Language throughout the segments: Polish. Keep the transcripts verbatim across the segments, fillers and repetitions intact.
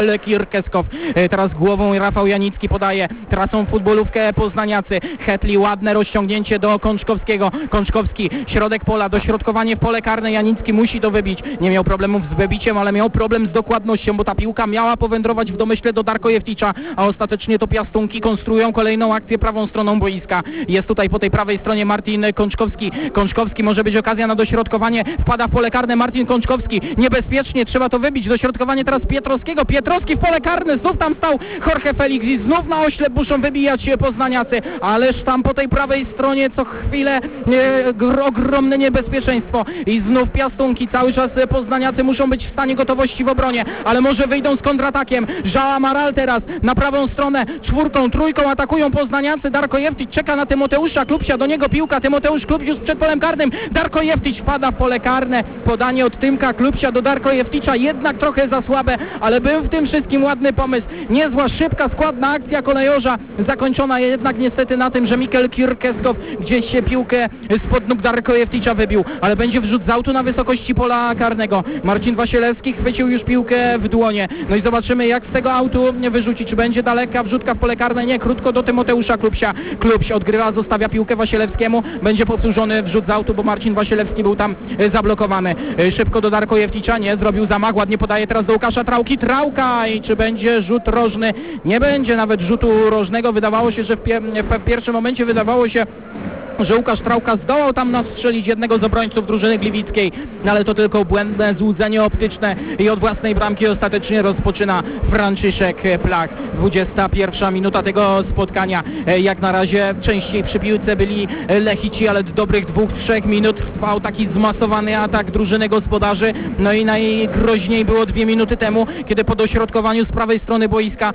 Kirkeskow, teraz głową Rafał Janicki podaje, tracą futbolówkę poznaniacy. Hetli, ładne rozciągnięcie do Kączkowskiego, Kączkowski, środek pola, dośrodkowanie w pole karne, Janicki musi to wybić, nie miał problemów z wybiciem, ale miał problem z dokładnością, bo ta piłka miała powędrować w domyśle do Darko Jefticza, a ostatecznie to piastunki konstruują kolejną akcję prawą stroną boiska. Jest tutaj po tej prawej stronie Martin Kączkowski, Kączkowski, może być okazja na dośrodkowanie, wpada w pole karne Martin Kączkowski, niebezpiecznie, trzeba to wybić, dośrodkowanie teraz Pietrowskiego, Pietrowski w pole karne, znów tam stał Jorge Felix i znów na oślep muszą wybijać się poznaniacy, ależ tam po tej prawej stronie co chwilę e, ogromne niebezpieczeństwo i znów piastunki, cały czas poznaniacy muszą być w stanie gotowości w obronie, ale może wyjdą z kontratakiem. João Amaral teraz na prawą stronę, czwórką, trójką atakują poznaniacy, Darko Jeftic czeka na Tymoteusza Klubsia, do niego piłka, Tymoteusz Klubś już przed polem karnym, Darko Jeftic wpada w pole karne, podanie od Tymka Klubsia do Darko Jefticza, jednak trochę za słabe, ale był w tym wszystkim ładny pomysł, niezła, szybka, składna akcja kolejorza, zakończona jednak niestety na tym, że Mikel Kirkeskow gdzieś się piłkę spod nóg Darko Jefticza wybił, ale będzie wrzut z autu na wysokości pola karnego. Marcin Wasielewski chwycił już piłkę w dłonie, no i zobaczymy jak z tego autu wyrzuci, czy będzie daleka wrzutka w pole karne, nie, krótko do Tymoteusza Klubsia, Klubś odgrywa, zostawia piłkę Wasielewskiemu, będzie powtórzony wrzut z autu, bo Marcin Wasielewski był tam zablokowany. Szybko do Darko Jefticza, nie, zrobił zamach, ładnie podaje teraz do Łukasza Trauki, Trauka i czy będzie rzut rożny? Nie będzie nawet rzutu rożnego, wydawało się, że w, pie w pierwszym momencie wydawało się, że Łukasz Trauka zdołał tam nastrzelić jednego z obrońców drużyny gliwickiej, ale to tylko błędne złudzenie optyczne i od własnej bramki ostatecznie rozpoczyna Franciszek Plach. dwudziesta pierwsza minuta tego spotkania. Jak na razie częściej przy piłce byli Lechici, ale do dobrych dwóch, trzech minut trwał taki zmasowany atak drużyny gospodarzy. No i najgroźniej było dwie minuty temu, kiedy po dośrodkowaniu z prawej strony boiska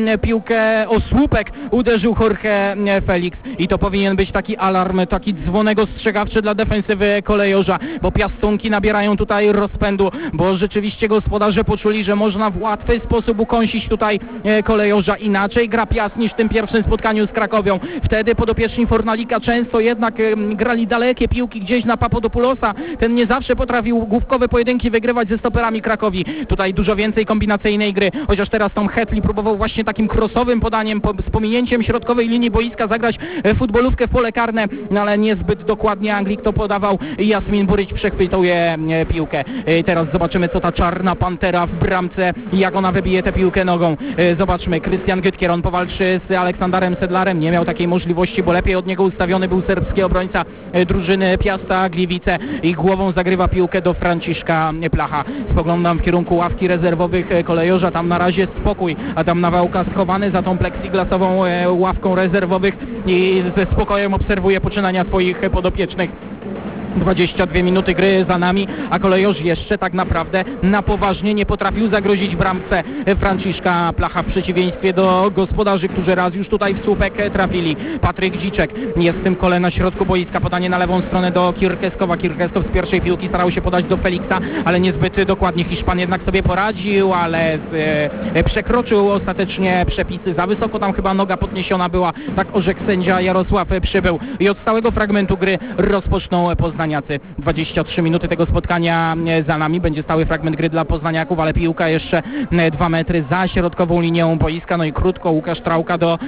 piłkę o słupek uderzył Jorge Felix i to powinien być taki alarm, taki dzwonek ostrzegawczy dla defensywy kolejorza, bo piastunki nabierają tutaj rozpędu, bo rzeczywiście gospodarze poczuli, że można w łatwy sposób ukąsić tutaj kolejorza. Inaczej gra Piast niż w tym pierwszym spotkaniu z Krakowią. Wtedy podopieczni Fornalika często jednak grali dalekie piłki gdzieś na Papadopoulosa. Ten nie zawsze potrafił główkowe pojedynki wygrywać ze stoperami Krakowi. Tutaj dużo więcej kombinacyjnej gry, chociaż teraz Tom Hetli próbował właśnie takim crossowym podaniem z pominięciem środkowej linii boiska zagrać futbolówkę w pole karne, no ale niezbyt dokładnie Anglik to podawał. Jasmin Burić przechwytuje piłkę. Teraz zobaczymy, co ta czarna pantera w bramce, jak ona wybije tę piłkę nogą. Zobaczmy, Krystian Gytkier, on powalczy z Aleksandarem Sedlarem, nie miał takiej możliwości, bo lepiej od niego ustawiony był serbski obrońca drużyny Piasta Gliwice i głową zagrywa piłkę do Franciszka Placha. Spoglądam w kierunku ławki rezerwowych kolejorza, tam na razie spokój, a tam Nawałka schowany za tą plexiglasową ławką rezerwowych i ze spokojem obserwuje poczynania swoich podopiecznych. dwadzieścia dwie minuty gry za nami, a kolejorz jeszcze tak naprawdę na poważnie nie potrafił zagrozić bramce Franciszka Placha w przeciwieństwie do gospodarzy, którzy raz już tutaj w słupek trafili. Patryk Dziczek jest w tym kole na środku boiska, podanie na lewą stronę do Kirkeskowa. Kirkeskow z pierwszej piłki starał się podać do Feliksa, ale niezbyt dokładnie. Hiszpan jednak sobie poradził, ale z, e, przekroczył ostatecznie przepisy. Za wysoko tam chyba noga podniesiona była, tak orzekł sędzia Jarosław Przybył. I od stałego fragmentu gry rozpoczną Poznaniacy. dwadzieścia trzy minuty tego spotkania za nami. Będzie stały fragment gry dla poznaniaków, ale piłka jeszcze dwa metry za środkową linią boiska. No i krótko Łukasz Trauka do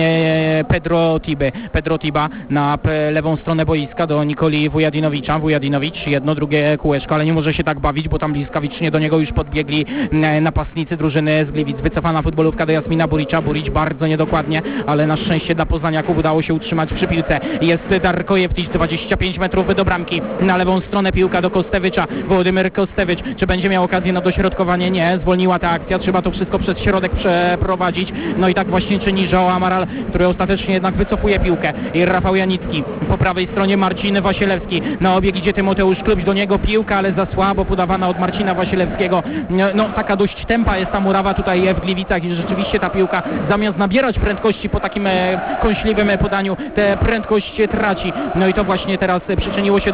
e, Pedro Tiby. Pedro Tiba na lewą stronę boiska do Nikoli Wujadinowicza. Wujadinowicz, jedno, drugie kółeczko, ale nie może się tak bawić, bo tam błyskawicznie do niego już podbiegli e, napastnicy drużyny z Gliwic. Wycofana futbolówka do Jasmina Buricza. Burić bardzo niedokładnie, ale na szczęście dla poznaniaków udało się utrzymać przy piłce. Jest Darko Jeftic, dwadzieścia pięć metrów do bramki. Na lewą stronę piłka do Kostewicza. Władimir Kostewicz, czy będzie miał okazję na dośrodkowanie? Nie, zwolniła ta akcja, trzeba to wszystko przez środek przeprowadzić. No i tak właśnie czyni João Amaral, który ostatecznie jednak wycofuje piłkę. I Rafał Janicki, po prawej stronie Marcin Wasielewski. Na obieg idzie Tymoteusz Klubś, do niego piłka, ale za słabo podawana od Marcina Wasielewskiego. No taka dość tempa jest ta murawa tutaj w Gliwicach i rzeczywiście ta piłka zamiast nabierać prędkości po takim kąśliwym podaniu, tę prędkość traci. No i to właśnie teraz przyczyniło się do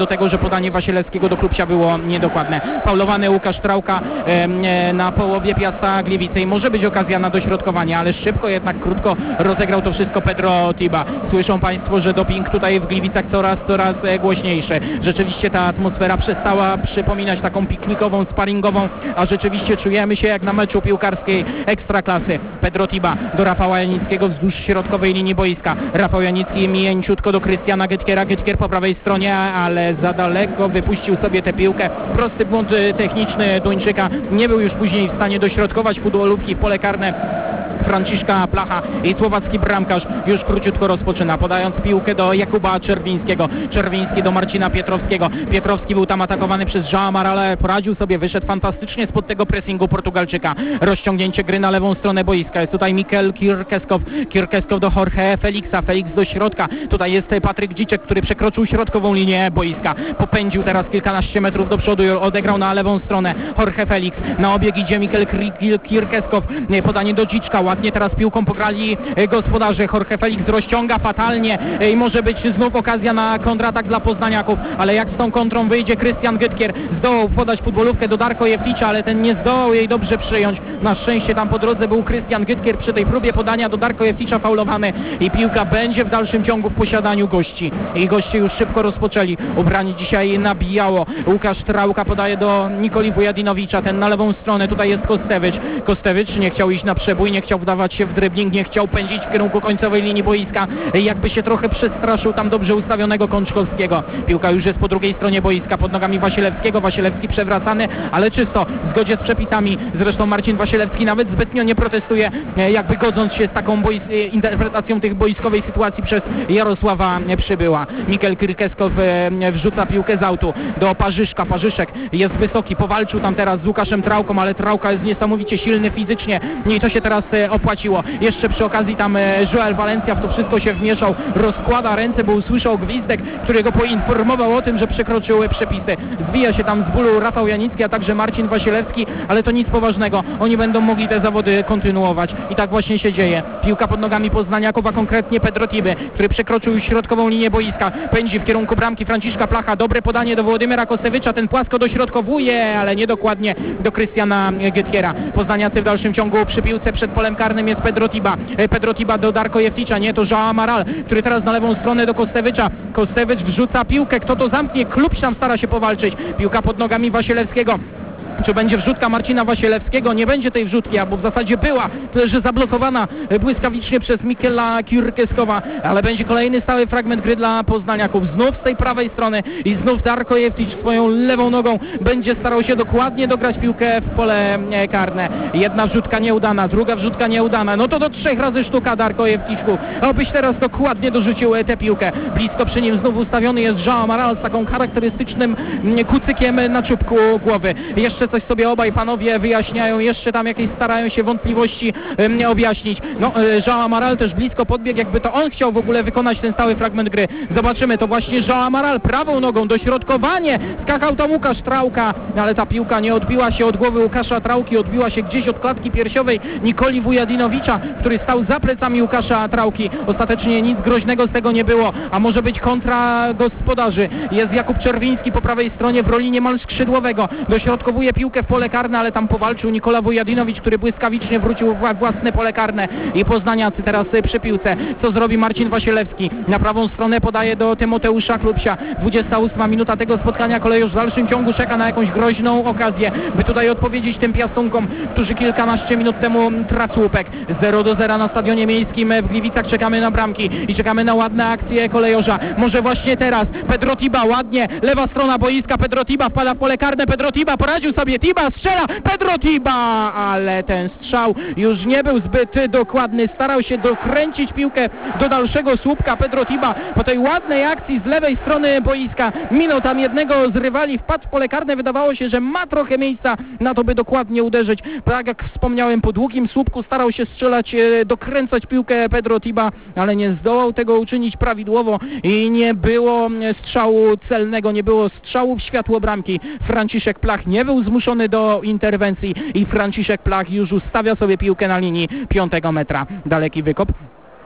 do tego, że podanie Wasielewskiego do Klubsia było niedokładne. Faulowany Łukasz Trałka e, na połowie Piasta Gliwice i może być okazja na dośrodkowanie, ale szybko, jednak krótko rozegrał to wszystko Pedro Tiba. Słyszą Państwo, że doping tutaj w Gliwicach coraz, coraz głośniejszy. Rzeczywiście ta atmosfera przestała przypominać taką piknikową, sparingową, a rzeczywiście czujemy się jak na meczu piłkarskiej ekstraklasy. Pedro Tiba do Rafała Janickiego wzdłuż środkowej linii boiska. Rafał Janicki mięciutko do Krystiana Gytkiera. Gytkier po prawej stronie, ale za daleko wypuścił sobie tę piłkę. Prosty błąd techniczny Duńczyka. Nie był już później w stanie dośrodkować futbolówki w pole karne Franciszka Placha i słowacki bramkarz już króciutko rozpoczyna, podając piłkę do Jakuba Czerwińskiego. Czerwiński do Marcina Pietrowskiego. Pietrowski był tam atakowany przez João Amaral, ale poradził sobie, wyszedł fantastycznie spod tego pressingu Portugalczyka. Rozciągnięcie gry na lewą stronę boiska. Jest tutaj Mikel Kirkeskow. Kirkeskow do Jorge Felixa. Felix do środka. Tutaj jest Patryk Dziczek, który przekroczył środkową linię boiska. Popędził teraz kilkanaście metrów do przodu i odegrał na lewą stronę. Jorge Felix. Na obieg idzie Mikel Kirkeskow. Podanie do Dziczka. Ładnie teraz piłką pograli gospodarze. Jorge Felix rozciąga fatalnie i może być znów okazja na kontratak dla poznaniaków, ale jak z tą kontrą wyjdzie Krystian Gytkier, zdołał podać futbolówkę do Darko Jewticza, ale ten nie zdołał jej dobrze przyjąć. Na szczęście tam po drodze był Krystian Gytkier przy tej próbie podania do Darko Jewticza faulowany i piłka będzie w dalszym ciągu w posiadaniu gości. I goście już szybko rozpoczęli. Ubrani dzisiaj na biało. Łukasz Trałka podaje do Nikoli Wujadinowicza, ten na lewą stronę. Tutaj jest Kostewicz. Kostewicz nie chciał iść na przebój, nie chciał wdawać się w dribbling, nie chciał pędzić w kierunku końcowej linii boiska, jakby się trochę przestraszył tam dobrze ustawionego Kączkowskiego. Piłka już jest po drugiej stronie boiska, pod nogami Wasielewskiego. Wasielewski przewracany, ale czysto, w zgodzie z przepisami. Zresztą Marcin Wasielewski nawet zbytnio nie protestuje, jakby godząc się z taką bois- interpretacją tych boiskowej sytuacji przez Jarosława Przybyła. Mikel Kirkeskow wrzuca piłkę z autu do Parzyszka. Parzyszek jest wysoki, powalczył tam teraz z Łukaszem Trałką, ale Trałka jest niesamowicie silny fizycznie i to się teraz opłaciło. Jeszcze przy okazji tam Joel Valencia w to wszystko się wmieszał, rozkłada ręce, bo usłyszał gwizdek, który go poinformował o tym, że przekroczyły przepisy. Zwija się tam z bólu Rafał Janicki, a także Marcin Wasielewski, ale to nic poważnego. Oni będą mogli te zawody kontynuować i tak właśnie się dzieje. Piłka pod nogami poznaniaków, a konkretnie Pedro Tiby, który przekroczył już środkową linię boiska. Pędzi w kierunku bramki Franciszka Placha. Dobre podanie do Włodymyra Kostewicza. Ten płasko dośrodkowuje, ale niedokładnie do Krystiana Gytkiera. Poznaniacy w dalszym ciągu przy piłce przed polem karnym jest Pedro Tiba. Pedro Tiba do Darko Jewticza, nie, to João Amaral, który teraz na lewą stronę do Kostewicza. Kostewicz wrzuca piłkę, kto to zamknie? Klubś tam stara się powalczyć. Piłka pod nogami Wasielewskiego. Czy będzie wrzutka Marcina Wasielewskiego? Nie będzie tej wrzutki, albo w zasadzie była, tyle że zablokowana błyskawicznie przez Mikela Kirkeskowa, ale będzie kolejny stały fragment gry dla poznaniaków. Znów z tej prawej strony i znów Darko Jewticz swoją lewą nogą będzie starał się dokładnie dograć piłkę w pole karne. Jedna wrzutka nieudana, druga wrzutka nieudana. No to do trzech razy sztuka, Darko Jewticzku. Obyś teraz dokładnie dorzucił tę piłkę. Blisko przy nim znów ustawiony jest João Amaral z taką charakterystycznym kucykiem na czubku głowy. Jeszcze coś sobie obaj panowie wyjaśniają, jeszcze tam jakieś starają się wątpliwości um, objaśnić. No, João Amaral też blisko podbiegł, jakby to on chciał w ogóle wykonać ten stały fragment gry. Zobaczymy, to właśnie João Amaral prawą nogą, dośrodkowanie, skakał tam Łukasz Trałka, ale ta piłka nie odbiła się od głowy Łukasza Trałki, odbiła się gdzieś od klatki piersiowej Nikoli Wujadinowicza, który stał za plecami Łukasza Trałki. Ostatecznie nic groźnego z tego nie było, a może być kontra gospodarzy. Jest Jakub Czerwiński po prawej stronie w roli niemal skrzydłowego, dośrodkowuje piłkę w pole karne, ale tam powalczył Nikola Wujadinowicz, który błyskawicznie wrócił w własne pole karne i poznaniacy teraz przy piłce. Co zrobi Marcin Wasielewski? Na prawą stronę podaje do Tymoteusza Klubsia. dwudziesta ósma minuta tego spotkania. Kolejorz w dalszym ciągu czeka na jakąś groźną okazję, by tutaj odpowiedzieć tym piastunkom, którzy kilkanaście minut temu tracą łupek. zero do zera na stadionie miejskim w Gliwicach. Czekamy na bramki i czekamy na ładne akcje kolejorza. Może właśnie teraz Pedro Tiba, ładnie, lewa strona boiska, Pedro Tiba wpada w pole karne, Pedro Tiba poradził sobie, Tiba strzela, Pedro Tiba, ale ten strzał już nie był zbyt dokładny, starał się dokręcić piłkę do dalszego słupka. Pedro Tiba po tej ładnej akcji z lewej strony boiska minął tam jednego z rywali, wpadł w pole karne, wydawało się, że ma trochę miejsca na to, by dokładnie uderzyć. Tak jak wspomniałem, po długim słupku starał się strzelać, dokręcać piłkę Pedro Tiba, ale nie zdołał tego uczynić prawidłowo i nie było strzału celnego, nie było strzału w światło bramki. Franciszek Plach nie był zmuszony do interwencji i Franciszek Plach już ustawia sobie piłkę na linii piątego metra. Daleki wykop.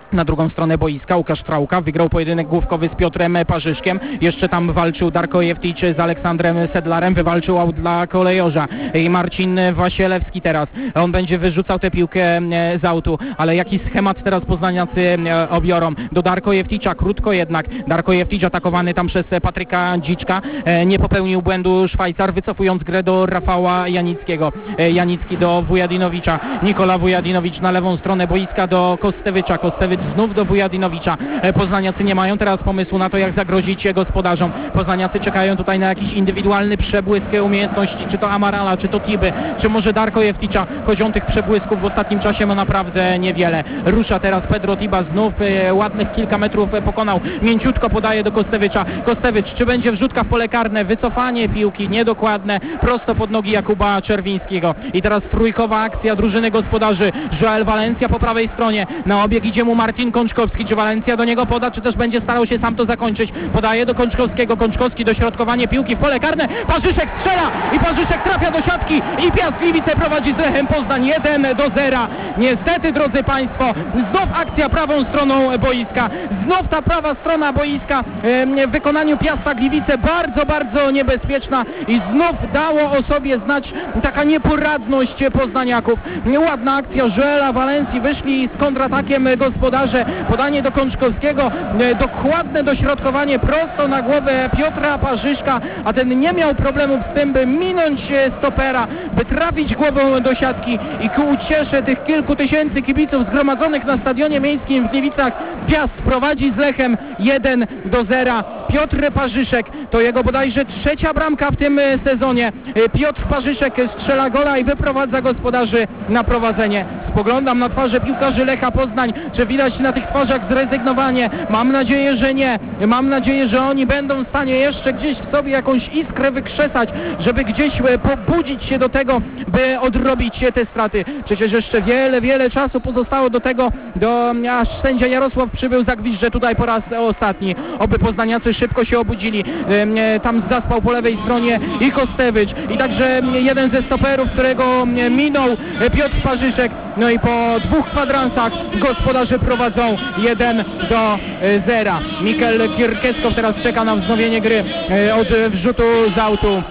Na drugą stronę boiska Łukasz Trałka wygrał pojedynek główkowy z Piotrem Parzyszkiem. Jeszcze tam walczył Darko Jeftić z Aleksandrem Sedlarem. Wywalczył aut dla kolejorza. I Marcin Wasielewski teraz. On będzie wyrzucał tę piłkę z autu. Ale jaki schemat teraz poznaniacy obiorą? Do Darko Jefticza. Krótko jednak. Darko Jeftić atakowany tam przez Patryka Dziczka. Nie popełnił błędu Szwajcar, wycofując grę do Rafała Janickiego. Janicki do Wujadinowicza. Nikola Wujadinowicz na lewą stronę boiska do Kostewicza. Kostewicz znów do Wujadinowicza. Poznaniacy nie mają teraz pomysłu na to, jak zagrozić gospodarzom. Poznaniacy czekają tutaj na jakiś indywidualny przebłysk umiejętności, czy to Amarala, czy to Tiby, czy może Darko Jefticza, choć on tych przebłysków w ostatnim czasie ma naprawdę niewiele. Rusza teraz Pedro Tiba, znów e, ładnych kilka metrów e, pokonał. Mięciutko podaje do Kostewicza. Kostewicz, czy będzie wrzutka w pole karne? Wycofanie piłki, niedokładne, prosto pod nogi Jakuba Czerwińskiego. I teraz trójkowa akcja drużyny gospodarzy. Joel Valencia po prawej stronie. Na obieg idzie mu Marcin Kączkowski. Czy Valencia do niego poda, czy też będzie starał się sam to zakończyć? Podaje do Kączkowskiego. Kączkowski, dośrodkowanie piłki w pole karne. Parzyszek strzela i Parzyszek trafia do siatki i Piast Gliwice prowadzi z Lechem Poznań jeden do zera. Niestety, drodzy Państwo, znów akcja prawą stroną boiska. Znów ta prawa strona boiska w wykonaniu Piasta Gliwice bardzo, bardzo niebezpieczna i znów dało o sobie znać taka nieporadność poznaniaków. Ładna akcja Joela Valencji, wyszli z kontratakiem gospodarze, podanie do Kączkowskiego, dokładne dośrodkowanie prosto na głowę Piotra Parzyszka, a ten nie miał problemów z tym, by minąć stopera, by trafić głową do siatki i ku uciesze tych kilku tysięcy kibiców zgromadzonych na stadionie miejskim w Gliwicach Piast prowadzi z Lechem jeden do zera. Piotr Parzyszek, to jego bodajże trzecia bramka w tym sezonie. Piotr Parzyszek strzela gola i wyprowadza gospodarzy na prowadzenie. Spoglądam na twarze piłkarzy Lecha Poznań, czy widać na tych twarzach zrezygnowanie? Mam nadzieję, że nie. Mam nadzieję, że oni będą w stanie jeszcze gdzieś w sobie jakąś iskrę wykrzesać, żeby gdzieś pobudzić się do tego, by odrobić te straty. Przecież jeszcze wiele, wiele czasu pozostało do tego, do, aż sędzia Jarosław przybył zagwizdże tutaj po raz ostatni. Oby poznaniacy szybko się obudzili. Tam zaspał po lewej stronie i Kostewicz, i także jeden ze stoperów, którego minął Piotr Parzyszek. No i po dwóch kwadransach gospodarze prowadzą jeden do zera. Mikel Kierkeskow teraz czeka na wznowienie gry od wrzutu z autu.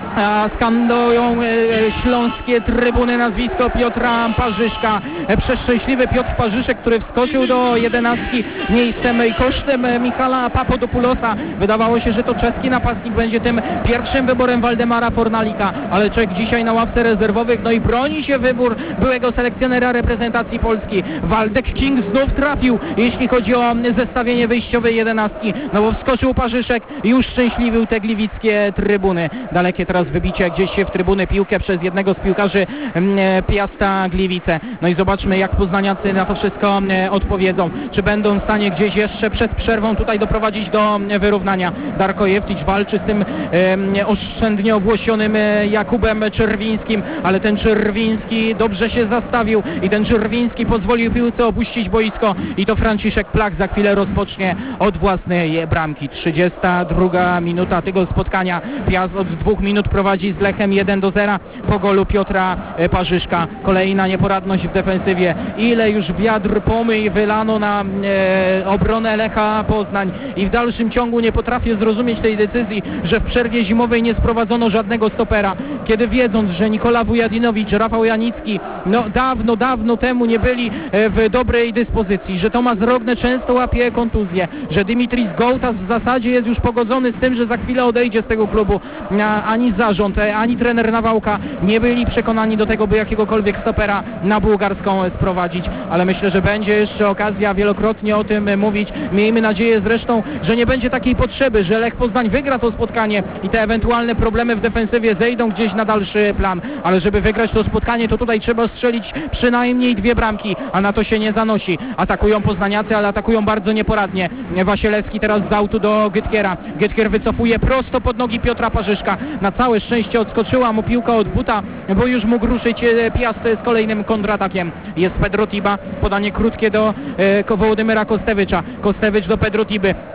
A skandują e, śląskie trybuny nazwisko Piotra Parzyszka. E, przeszczęśliwy Piotr Parzyszek, który wskoczył do jedenastki miejscem i kosztem Michala Papadopoulosa. Wydawało się, że to czeski napastnik będzie tym pierwszym wyborem Waldemara Fornalika, ale Czech dzisiaj na ławce rezerwowych, no i broni się wybór byłego selekcjonera reprezentacji Polski. Waldek King znów trafił, jeśli chodzi o zestawienie wyjściowej jedenastki, no bo wskoczył Parzyszek i uszczęśliwił te gliwickie trybuny. Dalekie teraz wybicie gdzieś w trybuny, piłkę przez jednego z piłkarzy Piasta Gliwice. No i zobaczmy, jak poznaniacy na to wszystko odpowiedzą. Czy będą w stanie gdzieś jeszcze przed przerwą tutaj doprowadzić do wyrównania. Darko Jeftić walczy z tym e, oszczędnie owłosionym Jakubem Czerwińskim, ale ten Czerwiński dobrze się zastawił i ten Czerwiński pozwolił piłce opuścić boisko i to Franciszek Plach za chwilę rozpocznie od własnej bramki. trzydziesta druga minuta tego spotkania. Piast od dwóch minut prowadzi z Lechem jeden do zera po golu Piotra Parzyszka. Kolejna nieporadność w defensywie. Ile już wiatr pomyj wylano na e, obronę Lecha Poznań i w dalszym ciągu nie potrafię zrozumieć tej decyzji, że w przerwie zimowej nie sprowadzono żadnego stopera, kiedy wiedząc, że Nikola Wujadinowicz, Rafał Janicki no dawno, dawno temu nie byli w dobrej dyspozycji, że Tomasz Rogne często łapie kontuzję, że Dimitris Gołtas w zasadzie jest już pogodzony z tym, że za chwilę odejdzie z tego klubu. Ani zarząd, ani trener Nawałka nie byli przekonani do tego, by jakiegokolwiek stopera na bułgarską sprowadzić, ale myślę, że będzie jeszcze okazja wielokrotnie o tym mówić. Miejmy nadzieję zresztą, że nie będzie takiej potrzeby, że Lech Poznań wygra to spotkanie i te ewentualne problemy w defensywie zejdą gdzieś na dalszy plan, ale żeby wygrać to spotkanie, to tutaj trzeba strzelić przynajmniej dwie bramki, a na to się nie zanosi. Atakują poznaniacy, ale atakują bardzo nieporadnie. Wasielewski teraz z autu do Gytkiera. Gytkier wycofuje prosto pod nogi Piotra Parzyszka. Na całe szczęście odskoczyła mu piłka od buta, bo już mógł ruszyć Piast z kolejnym kontratakiem. Jest Pedro Tiba, podanie krótkie do e, Wołodymyra Kostewicza. Kostewicz do Pedro Tiby.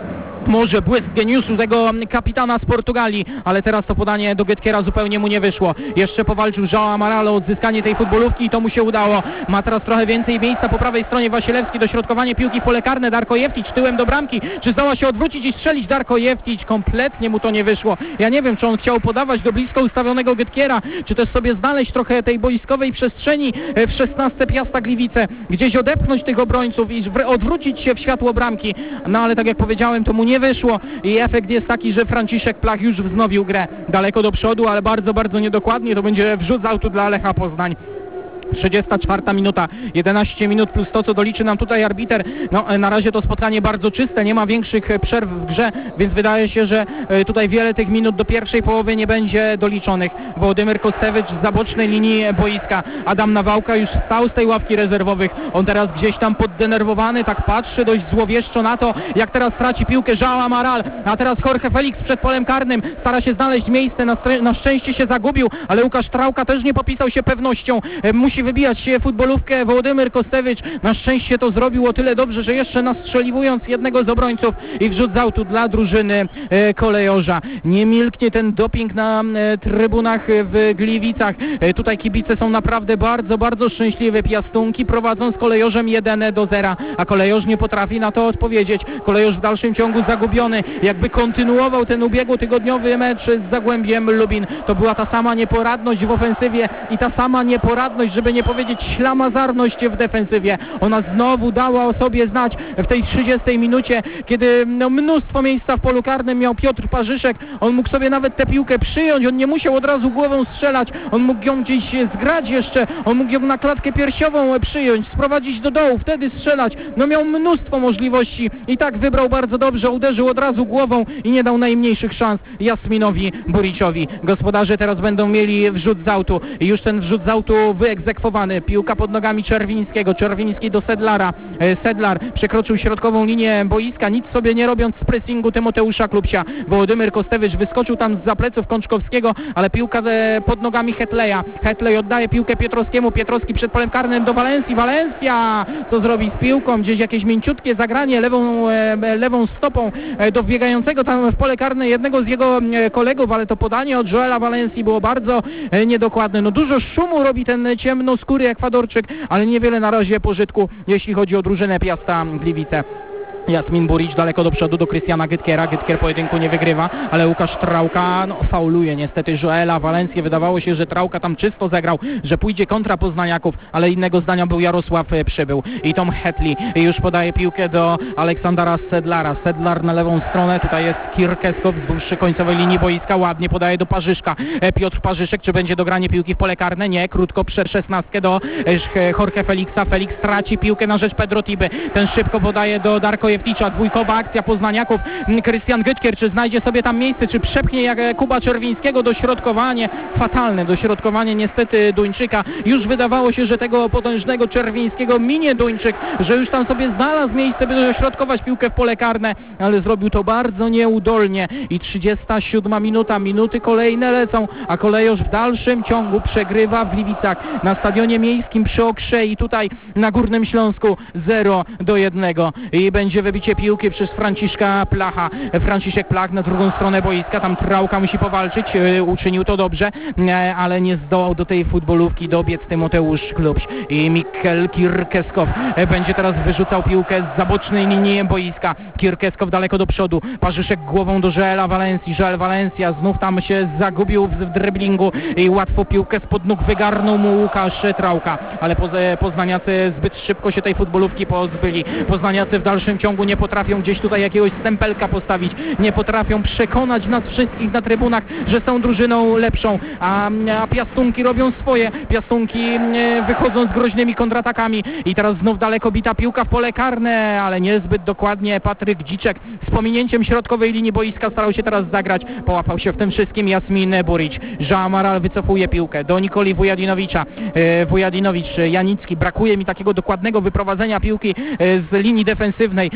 może błysk geniuszu tego kapitana z Portugalii, ale teraz to podanie do Gytkiera zupełnie mu nie wyszło. Jeszcze powalczył João Amaral o odzyskanie tej futbolówki i to mu się udało. Ma teraz trochę więcej miejsca po prawej stronie Wasilewski, dośrodkowanie piłki w pole karne, Darko Jeftić tyłem do bramki. Czy zdoła się odwrócić i strzelić Darko Jeftić? Kompletnie mu to nie wyszło. Ja nie wiem, czy on chciał podawać do blisko ustawionego Gytkiera, czy też sobie znaleźć trochę tej boiskowej przestrzeni w szesnastce Piasta Gliwice, gdzieś odepchnąć tych obrońców i odwrócić się w światło bramki. No ale tak jak powiedziałem, to mu nie wyszło i efekt jest taki, że Franciszek Plach już wznowił grę daleko do przodu, ale bardzo, bardzo niedokładnie. To będzie wrzut z autu dla Lecha Poznań. trzydziesta czwarta minuta, jedenaście minut plus to, co doliczy nam tutaj arbiter. No na razie to spotkanie bardzo czyste, nie ma większych przerw w grze, więc wydaje się, że tutaj wiele tych minut do pierwszej połowy nie będzie doliczonych. Wołodymyr Kostewicz z zabocznej linii boiska. Adam Nawałka już wstał z tej ławki rezerwowych. On teraz gdzieś tam poddenerwowany, tak patrzy dość złowieszczo na to, jak teraz traci piłkę João Amaral, a teraz Jorge Felix przed polem karnym. Stara się znaleźć miejsce, na, na szczęście się zagubił, ale Łukasz Trauka też nie popisał się pewnością. Musi wybijać się futbolówkę Wołodymyr Kostewicz. Na szczęście to zrobił o tyle dobrze, że jeszcze nastrzeliwując jednego z obrońców i wrzut z autu dla drużyny e, kolejorza. Nie milknie ten doping na e, trybunach w Gliwicach. E, tutaj kibice są naprawdę bardzo, bardzo szczęśliwe. Piastunki prowadzą z kolejorzem jeden do zera, a kolejorz nie potrafi na to odpowiedzieć. Kolejorz w dalszym ciągu zagubiony. Jakby kontynuował ten ubiegłotygodniowy mecz z Zagłębiem Lubin. To była ta sama nieporadność w ofensywie i ta sama nieporadność, żeby nie powiedzieć ślamazarność w defensywie. Ona znowu dała o sobie znać w tej trzydziestej minucie, kiedy no, mnóstwo miejsca w polu karnym miał Piotr Parzyszek. On mógł sobie nawet tę piłkę przyjąć, on nie musiał od razu głową strzelać, on mógł ją gdzieś zgrać jeszcze, on mógł ją na klatkę piersiową przyjąć, sprowadzić do dołu, wtedy strzelać. No miał mnóstwo możliwości i tak wybrał bardzo dobrze, uderzył od razu głową i nie dał najmniejszych szans Jasminowi Buriciowi. Gospodarze teraz będą mieli wrzut z autu i już ten wrzut z autu wyegzekwowany. Piłka pod nogami Czerwińskiego, Czerwiński do Sedlara. Sedlar przekroczył środkową linię boiska, nic sobie nie robiąc z pressingu Tymoteusza Klubsia. Wołodymyr Kostewicz wyskoczył tam zza pleców Kączkowskiego, ale piłka pod nogami Hetleja. Hetlej oddaje piłkę Pietrowskiemu, Pietrowski przed polem karnym do Walencji. Walencja! Co zrobi z piłką? Gdzieś jakieś mięciutkie zagranie lewą, lewą stopą do wbiegającego tam w pole karne jednego z jego kolegów, ale to podanie od Joela Walencji było bardzo niedokładne. No dużo szumu robi ten ciemnoskóry Ekwadorczyk, ale niewiele na razie pożytku, jeśli chodzi o drużynę Piasta Gliwice. Jasmin Burić daleko do przodu do Krystiana Gytkiera. Gytkier pojedynku nie wygrywa, ale Łukasz Trauka no, fauluje niestety Joela Walencję. Wydawało się, że Trauka tam czysto zagrał, że pójdzie kontra poznaniaków, ale innego zdania był Jarosław Przybył. I Tom Hetley już podaje piłkę do Aleksandra Sedlara. Sedlar na lewą stronę, tutaj jest Kirkeskow wzdłuż końcowej linii boiska, ładnie podaje do Parzyszka. Piotr Parzyszek, czy będzie dogranie piłki w pole karne? Nie, krótko przed szesnastkę do Jorge Felixa. Felix traci piłkę na rzecz Pedro Tiby. Ten szybko podaje do Darko Jewticza, dwójkowa akcja poznaniaków. Krystian Gytkier, czy znajdzie sobie tam miejsce, czy przepchnie jak Kuba Czerwińskiego, dośrodkowanie, fatalne dośrodkowanie niestety Duńczyka. Już wydawało się, że tego potężnego Czerwińskiego minie Duńczyk, że już tam sobie znalazł miejsce, by dośrodkować piłkę w pole karne, ale zrobił to bardzo nieudolnie i trzydziesta siódma minuta, minuty kolejne lecą, a kolejorz w dalszym ciągu przegrywa w Gliwicach na stadionie miejskim przy Okrze i tutaj na Górnym Śląsku zero do jednego i będzie wybicie piłki przez Franciszka Placha. Franciszek Plach na drugą stronę boiska, tam Trauka musi powalczyć, uczynił to dobrze, ale nie zdołał do tej futbolówki dobiec Tymoteusz Klubś i Mikkel Kirkeskow będzie teraz wyrzucał piłkę z zabocznej linii boiska. Kirkeskow daleko do przodu, Parzyszek głową do Joela Walencji. Joel Valencia znów tam się zagubił w driblingu i łatwo piłkę spod nóg wygarnął mu Łukasz Trauka, ale poznaniacy zbyt szybko się tej futbolówki pozbyli. Poznaniacy w dalszym ciągu nie potrafią gdzieś tutaj jakiegoś stempelka postawić, nie potrafią przekonać nas wszystkich na trybunach, że są drużyną lepszą, a, a Piastunki robią swoje. Piastunki wychodzą z groźnymi kontratakami i teraz znów daleko bita piłka w pole karne, ale niezbyt dokładnie. Patryk Dziczek z pominięciem środkowej linii boiska starał się teraz zagrać, połapał się w tym wszystkim Jasmin Burić. João Amaral wycofuje piłkę do Nikoli Wujadinowicza. Wujadinowicz, Janicki, brakuje mi takiego dokładnego wyprowadzenia piłki z linii defensywnej.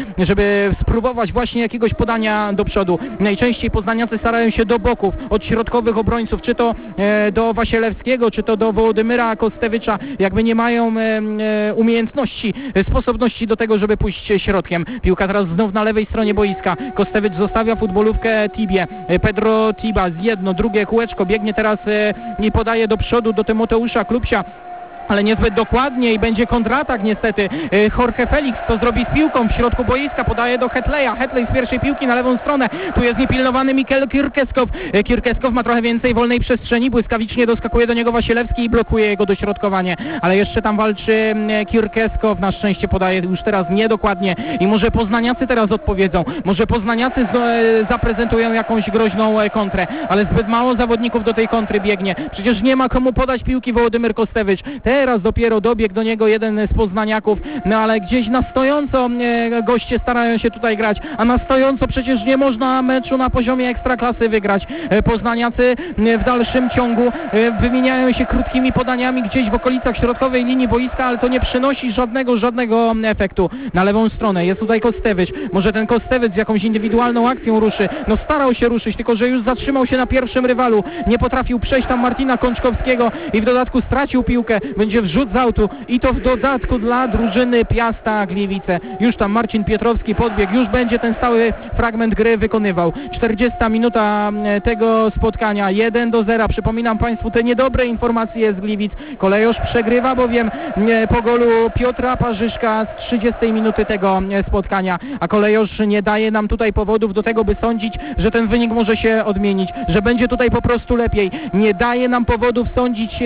żeby spróbować właśnie jakiegoś podania do przodu. Najczęściej poznaniacy starają się do boków, od środkowych obrońców, czy to e, do Wasielewskiego, czy to do Wołodymyra Kostewicza, jakby nie mają e, e, umiejętności, e, sposobności do tego, żeby pójść środkiem. Piłka teraz znów na lewej stronie boiska. Kostewicz zostawia futbolówkę Tibie. E, Pedro Tiba z jedno, drugie kółeczko, biegnie teraz e, i podaje do przodu do Tymoteusza Klubsia, ale niezbyt dokładnie i będzie kontratak niestety. Jorge Felix to zrobi z piłką w środku boiska, podaje do Hetleya. Hetley z pierwszej piłki na lewą stronę. Tu jest niepilnowany Mikel Kierkeskow. Kierkeskow ma trochę więcej wolnej przestrzeni, błyskawicznie doskakuje do niego Wasielewski i blokuje jego dośrodkowanie, ale jeszcze tam walczy Kierkeskow. Na szczęście podaje już teraz niedokładnie i może poznaniacy teraz odpowiedzą. Może poznaniacy zaprezentują jakąś groźną kontrę, ale zbyt mało zawodników do tej kontry biegnie. Przecież nie ma komu podać piłki Wołodymyr Kostewicz. Teraz dopiero dobiegł do niego jeden z poznaniaków, no ale gdzieś na stojąco e, goście starają się tutaj grać, a na stojąco przecież nie można meczu na poziomie ekstraklasy wygrać. E, poznaniacy e, w dalszym ciągu e, wymieniają się krótkimi podaniami gdzieś w okolicach środkowej linii boiska, ale to nie przynosi żadnego, żadnego efektu. Na lewą stronę jest tutaj Kostewicz. Może ten Kostewicz z jakąś indywidualną akcją ruszy. No starał się ruszyć, tylko że już zatrzymał się na pierwszym rywalu. Nie potrafił przejść tam Martina Kączkowskiego i w dodatku stracił piłkę. Będzie wrzut z autu i to w dodatku dla drużyny Piasta Gliwice. Już tam Marcin Pietrowski podbiegł, już będzie ten stały fragment gry wykonywał. czterdziesta minuta tego spotkania, jeden do zera. Przypominam Państwu te niedobre informacje z Gliwic. Kolejorz przegrywa bowiem po golu Piotra Parzyszka z trzydziestej minuty tego spotkania, a Kolejorz nie daje nam tutaj powodów do tego, by sądzić, że ten wynik może się odmienić, że będzie tutaj po prostu lepiej. Nie daje nam powodów sądzić,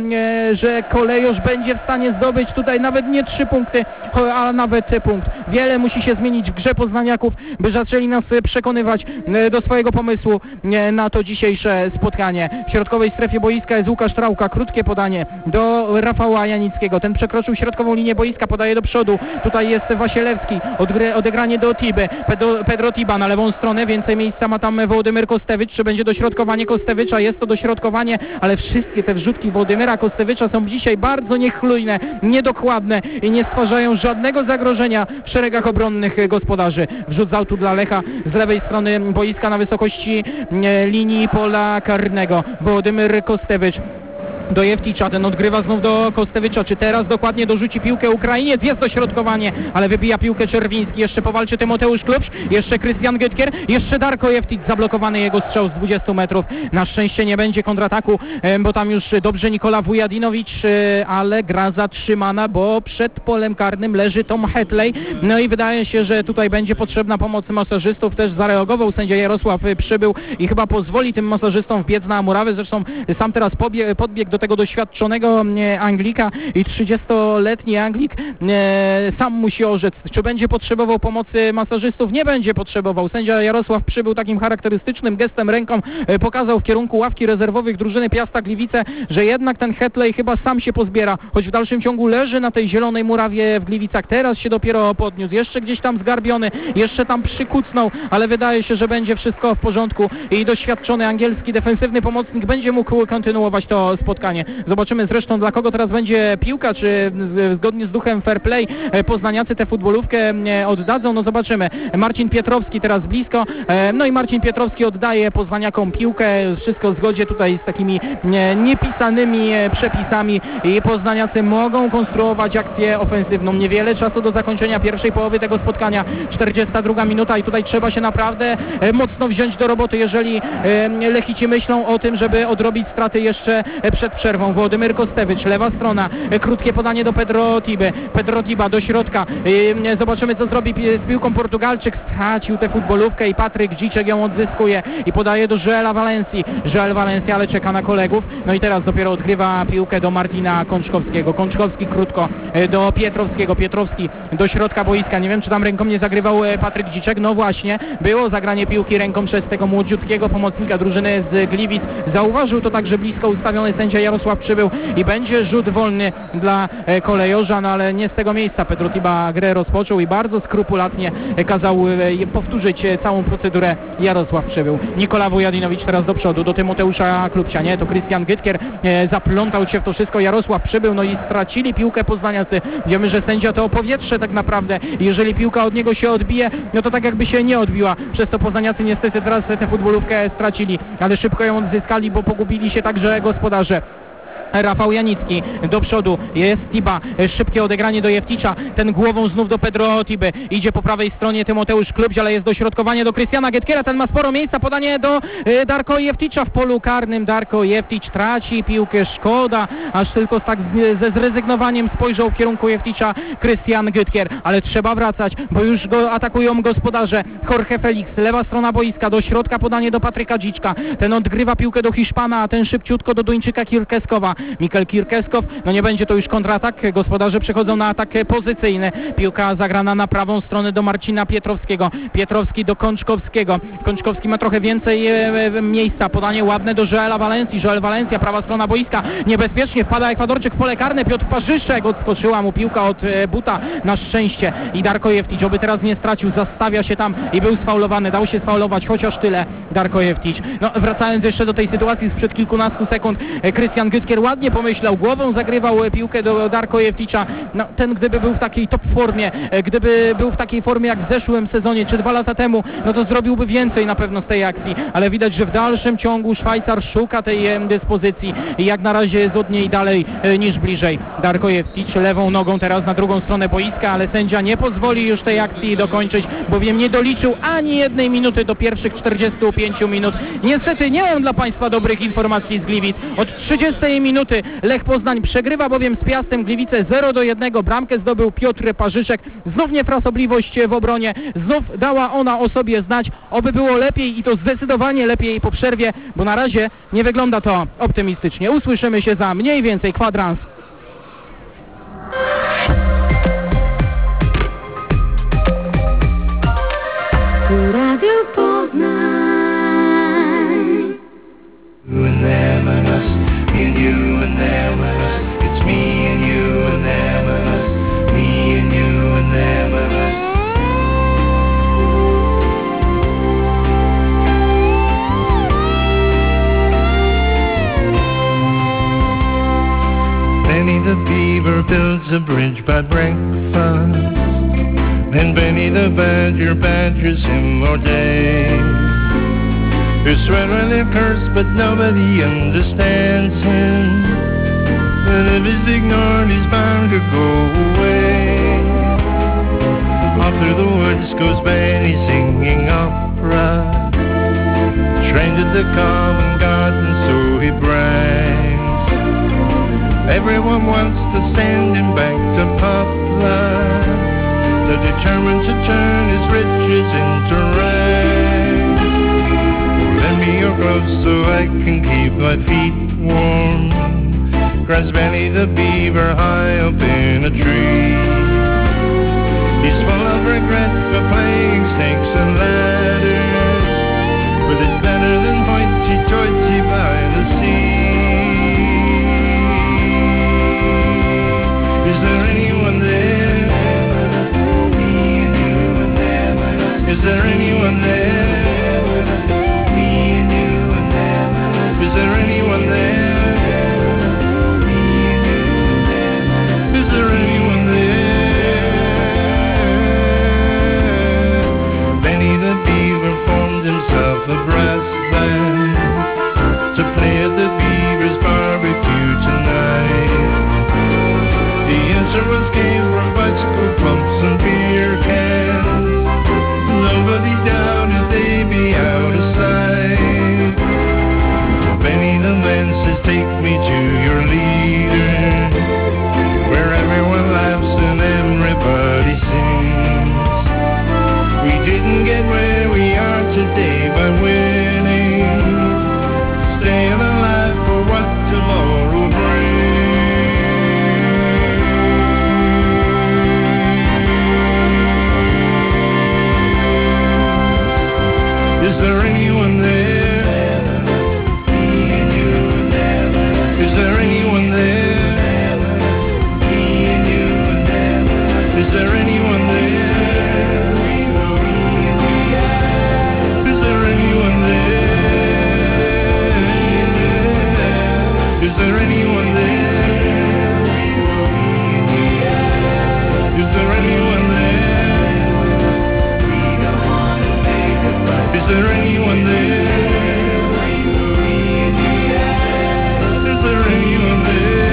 że Kolejorz będzie w stanie zdobyć tutaj nawet nie trzy punkty, a nawet punkt. Wiele musi się zmienić w grze poznaniaków, by zaczęli nas przekonywać do swojego pomysłu na to dzisiejsze spotkanie. W środkowej strefie boiska jest Łukasz Trałka, krótkie podanie do Rafała Janickiego. Ten przekroczył środkową linię boiska, podaje do przodu. Tutaj jest Wasielewski, odegranie do Tiby. Pedro, Pedro Tiba na lewą stronę, więcej miejsca ma tam Wołodymyr Kostewicz. Czy będzie dośrodkowanie Kostewicza? Jest to dośrodkowanie, ale wszystkie te wrzutki Wołodymyra Kostewicza są dzisiaj bardzo niechlujne, niedokładne i nie stwarzają żadnego zagrożenia w szeregach obronnych gospodarzy. Wrzut z autu dla Lecha z lewej strony boiska na wysokości linii pola karnego. Wołodymyr Kostewicz do Jewticza, ten odgrywa znów do Kostewicza, czy teraz dokładnie dorzuci piłkę Ukrainiec, jest dośrodkowanie, ale wybija piłkę Czerwiński, jeszcze powalczy Tymoteusz Klubś, jeszcze Krystian Gytkier, jeszcze Darko Jewtic, zablokowany jego strzał z dwudziestu metrów, na szczęście nie będzie kontrataku, bo tam już dobrze Nikola Wujadinowicz, ale gra zatrzymana, bo przed polem karnym leży Tom Hetley, no i wydaje się, że tutaj będzie potrzebna pomoc masażystów, też zareagował sędzia Jarosław Przybył i chyba pozwoli tym masażystom wbiec na murawę, zresztą sam teraz pobie- podbiegł do tego doświadczonego Anglika i trzydziestoletni Anglik e, sam musi orzec, czy będzie potrzebował pomocy masażystów. Nie będzie potrzebował. Sędzia Jarosław Przybył takim charakterystycznym gestem ręką e, pokazał w kierunku ławki rezerwowych drużyny Piasta Gliwice, że jednak ten Hetley chyba sam się pozbiera, choć w dalszym ciągu leży na tej zielonej murawie w Gliwicach. Teraz się dopiero podniósł, jeszcze gdzieś tam zgarbiony, jeszcze tam przykucnął, ale wydaje się, że będzie wszystko w porządku i doświadczony angielski defensywny pomocnik będzie mógł kontynuować to spotkanie. Zobaczymy zresztą, dla kogo teraz będzie piłka, czy zgodnie z duchem fair play poznaniacy tę futbolówkę oddadzą, no zobaczymy. Marcin Pietrowski teraz blisko, no i Marcin Pietrowski oddaje poznaniakom piłkę, wszystko w zgodzie tutaj z takimi niepisanymi przepisami i poznaniacy mogą konstruować akcję ofensywną. Niewiele czasu do zakończenia pierwszej połowy tego spotkania, czterdziesta druga minuta i tutaj trzeba się naprawdę mocno wziąć do roboty, jeżeli Lechici myślą o tym, żeby odrobić straty jeszcze przed przerwą. Wołodymyr Kostewicz, lewa strona, krótkie podanie do Pedro Tiby. Pedro Tiba do środka. Zobaczymy, co zrobi z piłką Portugalczyk. Stracił tę futbolówkę i Patryk Dziczek ją odzyskuje i podaje do Joela Valencji. Joel Valencia, ale czeka na kolegów. No i teraz dopiero odgrywa piłkę do Martina Kączkowskiego. Kączkowski krótko do Pietrowskiego. Pietrowski do środka boiska. Nie wiem, czy tam ręką nie zagrywał Patryk Dziczek. No właśnie, było zagranie piłki ręką przez tego młodziutkiego pomocnika drużyny z Gliwic. Zauważył to także blisko ustawiony sędzia Jarosław Przybył i będzie rzut wolny dla kolejorza, no ale nie z tego miejsca Pedro Tiba grę rozpoczął i bardzo skrupulatnie kazał powtórzyć całą procedurę Jarosław Przybył. Nikola Wojadinowicz teraz do przodu, do Tymoteusza Klubcia, nie, to Krystian Gytkier e, zaplątał się w to wszystko, Jarosław Przybył, no i stracili piłkę poznaniacy. Wiemy, że sędzia to powietrze tak naprawdę, jeżeli piłka od niego się odbije, no to tak jakby się nie odbiła, przez to poznaniacy niestety teraz tę futbolówkę stracili, ale szybko ją odzyskali, bo pogubili się także gospodarze. Rafał Janicki do przodu, jest Tiba, szybkie odegranie do Jefticza, ten głową znów do Pedro Tiby, idzie po prawej stronie Tymoteusz Klubś, ale jest dośrodkowanie do Krystiana Gytkiera, ten ma sporo miejsca, podanie do Darko Jefticza w polu karnym. Darko Jefticz traci piłkę, szkoda, aż tylko tak z, ze zrezygnowaniem spojrzał w kierunku Jefticza Krystian Gytkier, ale trzeba wracać, bo już go atakują gospodarze. Jorge Felix, lewa strona boiska, do środka podanie do Patryka Dziczka, ten odgrywa piłkę do Hiszpana, a ten szybciutko do Duńczyka Kirkeskowa. Mikel Kirkeskow, no nie będzie to już kontratak, gospodarze przechodzą na atak pozycyjny, piłka zagrana na prawą stronę do Marcina Pietrowskiego, Pietrowski do Kączkowskiego, Kączkowski ma trochę więcej e, miejsca, podanie ładne do Joela Walencji, Joel Walencja, prawa strona boiska, niebezpiecznie wpada Ekwadorczyk w pole karne, Piotr Parzyszek, odskoczyła mu piłka od e, buta na szczęście i Darko Jefticz, oby teraz nie stracił, zastawia się tam i był sfaulowany, dał się sfaulować, chociaż tyle Darko Jefticz. No wracając jeszcze do tej sytuacji sprzed kilkunastu sekund, e, Krystian Gytkier ładnie pomyślał, głową zagrywał piłkę do Darko Jefticza. No, ten gdyby był w takiej top formie, gdyby był w takiej formie jak w zeszłym sezonie, czy dwa lata temu, no to zrobiłby więcej na pewno z tej akcji, ale widać, że w dalszym ciągu Szwajcar szuka tej dyspozycji i jak na razie jest od niej dalej niż bliżej. Darko Jefticz lewą nogą teraz na drugą stronę boiska, ale sędzia nie pozwoli już tej akcji dokończyć, bowiem nie doliczył ani jednej minuty do pierwszych czterdziestu pięciu minut. Niestety nie mam dla Państwa dobrych informacji z Gliwic. Od trzydziestej minuty Lech Poznań przegrywa bowiem z Piastem Gliwice zero do jednego. Bramkę zdobył Piotr Parzyszek. Znów niefrasobliwość w obronie. Znów dała ona o sobie znać. Oby było lepiej i to zdecydowanie lepiej po przerwie, bo na razie nie wygląda to optymistycznie. Usłyszymy się za mniej więcej kwadrans. Tu Radio Poznań. You and them and us, me and you and them and us. It's me and you and them and us, me and you and them and us. Benny the Beaver builds a bridge by breakfast, then Benny the Badger badgers him all day. Who swear when they're cursed, but nobody understands him. And if he's ignored, he's bound to go away. Off through the woods goes Benny singing opera, trained at the Covent Garden, so he brags. Everyone wants to send him back to Poplar, so determined to turn his riches into rags. Lend me your gloves so I can keep my feet warm, cries Benny the Beaver high up in a tree. He's full of regret for playing snakes and ladders, but it's better than hoity-toity by the sea. Is there anyone there? Me and you and them and us. Is there anyone there? Me and you and them and us. Is there anyone there? Me and you and them and us. Is there anyone there? Benny the Beaver formed himself a brass band to play at the Beaver's barbecue tonight. The instruments came from bicycle pumps and beer cans. Nobody doubted they'd be out of sight. Benny the man says, take me to your leader, where everyone laughs and everybody sings. We didn't get where we are today by winning, staying alive for what tomorrow brings. Is there anyone there? Is there anyone there? Is there anyone there? Is there anyone there? Is there anyone there? Is there anyone there?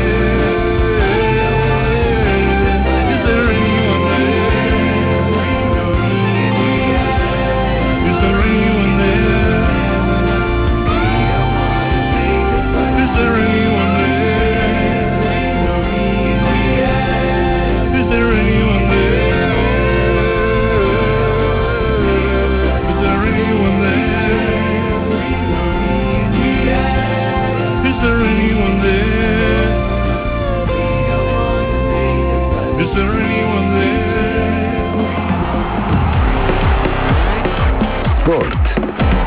Sport.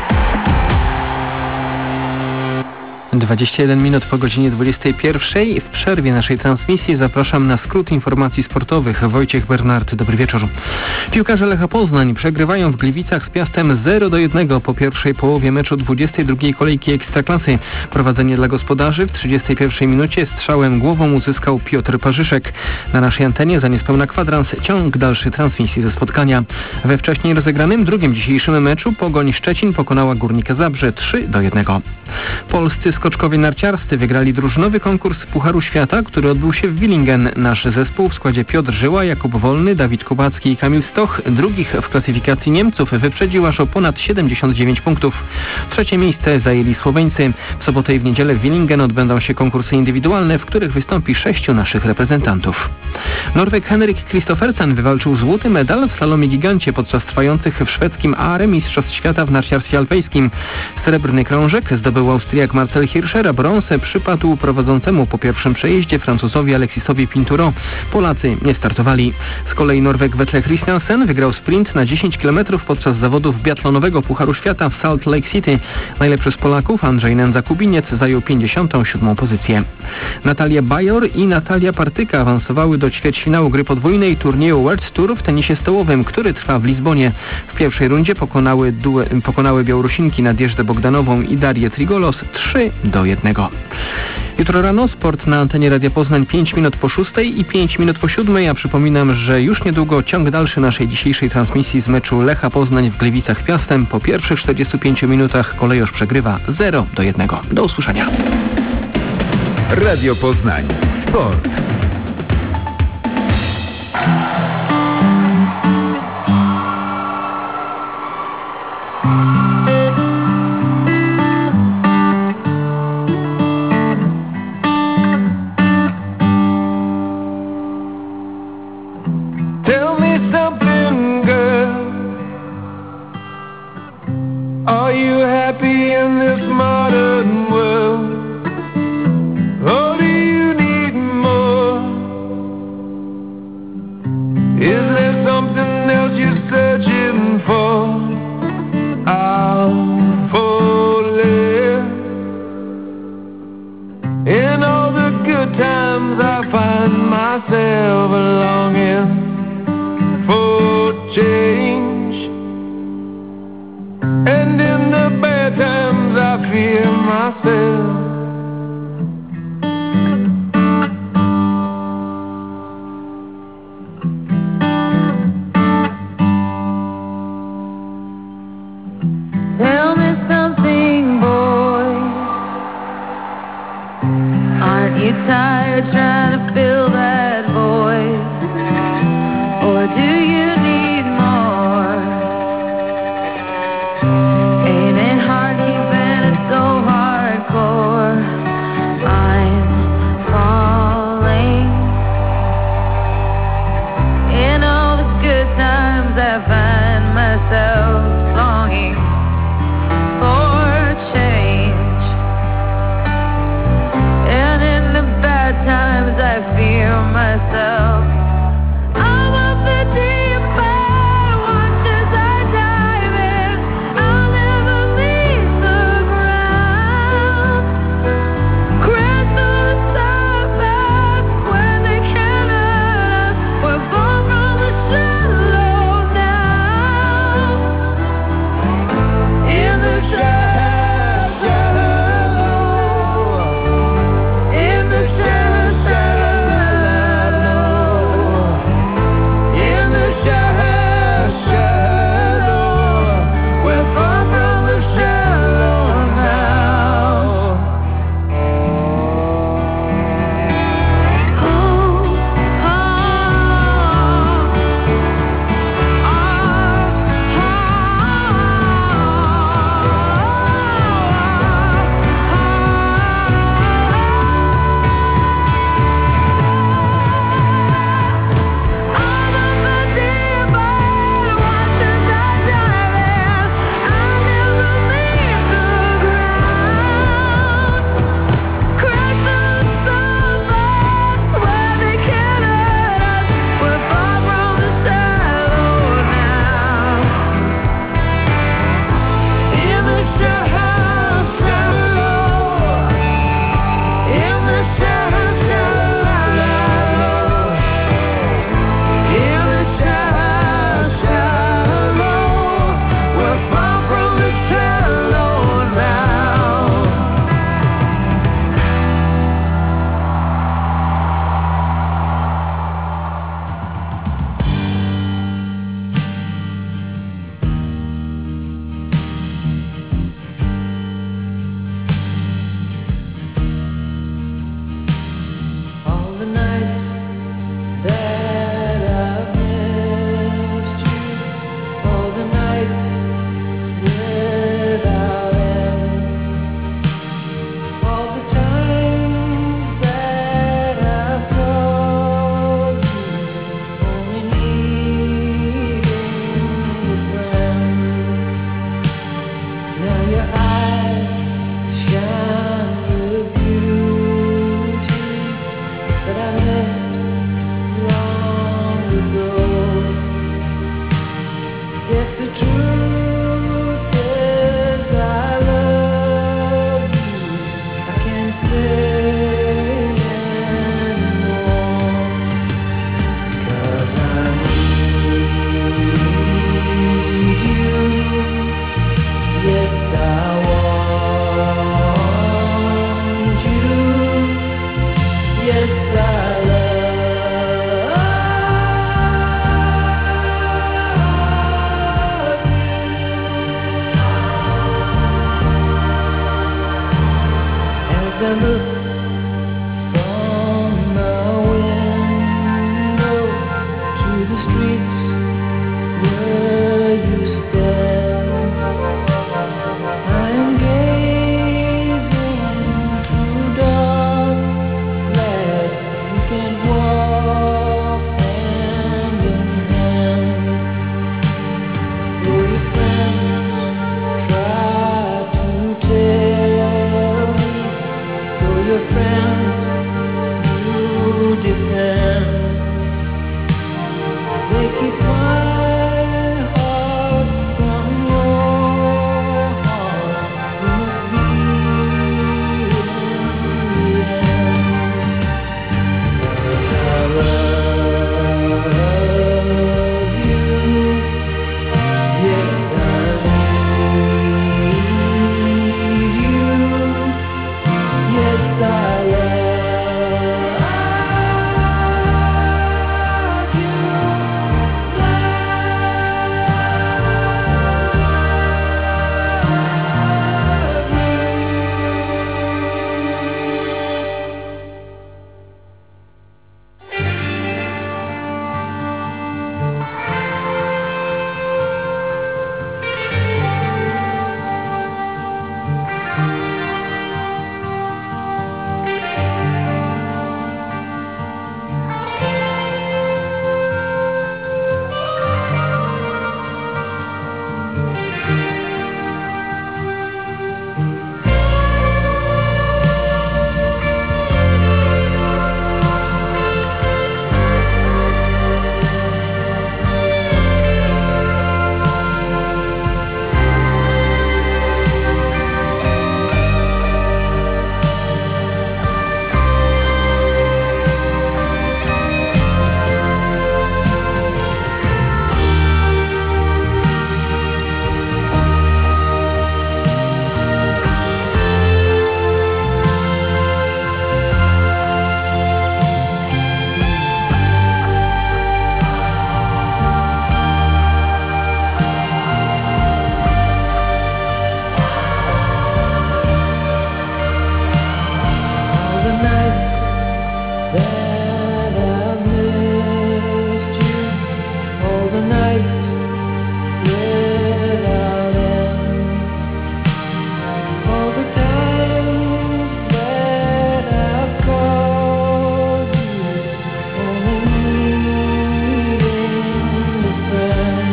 dwadzieścia jeden minut po godzinie dwudziestej pierwszej. W przerwie naszej transmisji zapraszam na skrót informacji sportowych. Wojciech Bernard, dobry wieczór. Piłkarze Lecha Poznań przegrywają w Gliwicach z Piastem zero do jednego po pierwszej połowie meczu dwudziestej drugiej kolejki Ekstraklasy. Prowadzenie dla gospodarzy w trzydziestej pierwszej minucie strzałem głową uzyskał Piotr Parzyszek. Na naszej antenie za niespełna kwadrans ciąg dalszy transmisji ze spotkania. We wcześniej rozegranym drugim dzisiejszym meczu Pogoń Szczecin pokonała Górnika Zabrze trzy do jednego. Polscy skoczkowie narciarscy wygrali drużynowy konkurs Pucharu Świata, który odbył się w Willingen. Nasz zespół w składzie Piotr Żyła, Jakub Wolny, Dawid Kubacki i Kamil Stoch drugich w klasyfikacji Niemców wyprzedził aż o ponad siedemdziesiąt dziewięć punktów. Trzecie miejsce zajęli Słoweńcy. W sobotę i w niedzielę w Willingen odbędą się konkursy indywidualne, w których wystąpi sześciu naszych reprezentantów. Norweg Henrik Kristoffersen wywalczył złoty medal w slalomie gigancie podczas trwających w szwedzkim Aare Mistrzostw Świata w narciarstwie alpejskim. Srebrny krążek zdobył Austriak Marcel Hirscher, a brąz przypadł prowadzącemu po pierwszym przejeździe Francuzowi Alexisowi Pinturo. Polacy nie startowali. Z kolei Norweg Vetle Christiansen wygrał sprint na dziesięć kilometrów podczas zawodów biatlonowego Pucharu Świata w Salt Lake City. Najlepszy z Polaków, Andrzej Nędza-Kubiniec, zajął pięćdziesiątą siódmą pozycję. Natalia Bajor i Natalia Partyka awansowały do ćwierćfinału gry podwójnej turnieju World Tour w tenisie stołowym, który trwa w Lizbonie. W pierwszej rundzie pokonały, due, pokonały Białorusinki Nadjeżdę Bogdanową i Darię Trigolos trzy do jednego. Jutro rano sport na antenie Radia Poznań pięć minut po szóstej i pięć minut po siódmej. Ja przypominam, że już niedługo ciąg dalszy naszej dzisiejszej transmisji z meczu Lecha Poznań w Gliwicach Piastem. Po pierwszych czterdziestu pięciu minutach kolejorz przegrywa zero do jednego. Do usłyszenia. Radio Poznań. Sport. truth is I love you. I can't say anymore, 'cause I need you. Yes, I want you. Yes, I love you. As I look from the window to the streets where you stand, I am gazing through dark glass. We can walk hand in hand. Though your friends try to tell me, though your friends do defend, they keep my heart from your heart. We must be in the end, 'cause I love you. Yes, I need you. Yes, I love you. Love you. All the nights that I've missed you, all the nights without end, all the times that I've called you, only needing a friend.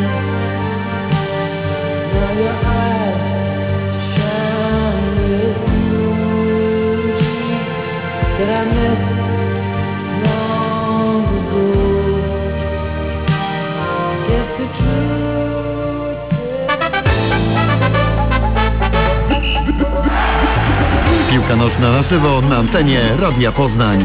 Now your eyes shine with beauty that I missed long ago. Guess the truth is Piłka nożna na żywo na antenie Radia Poznań.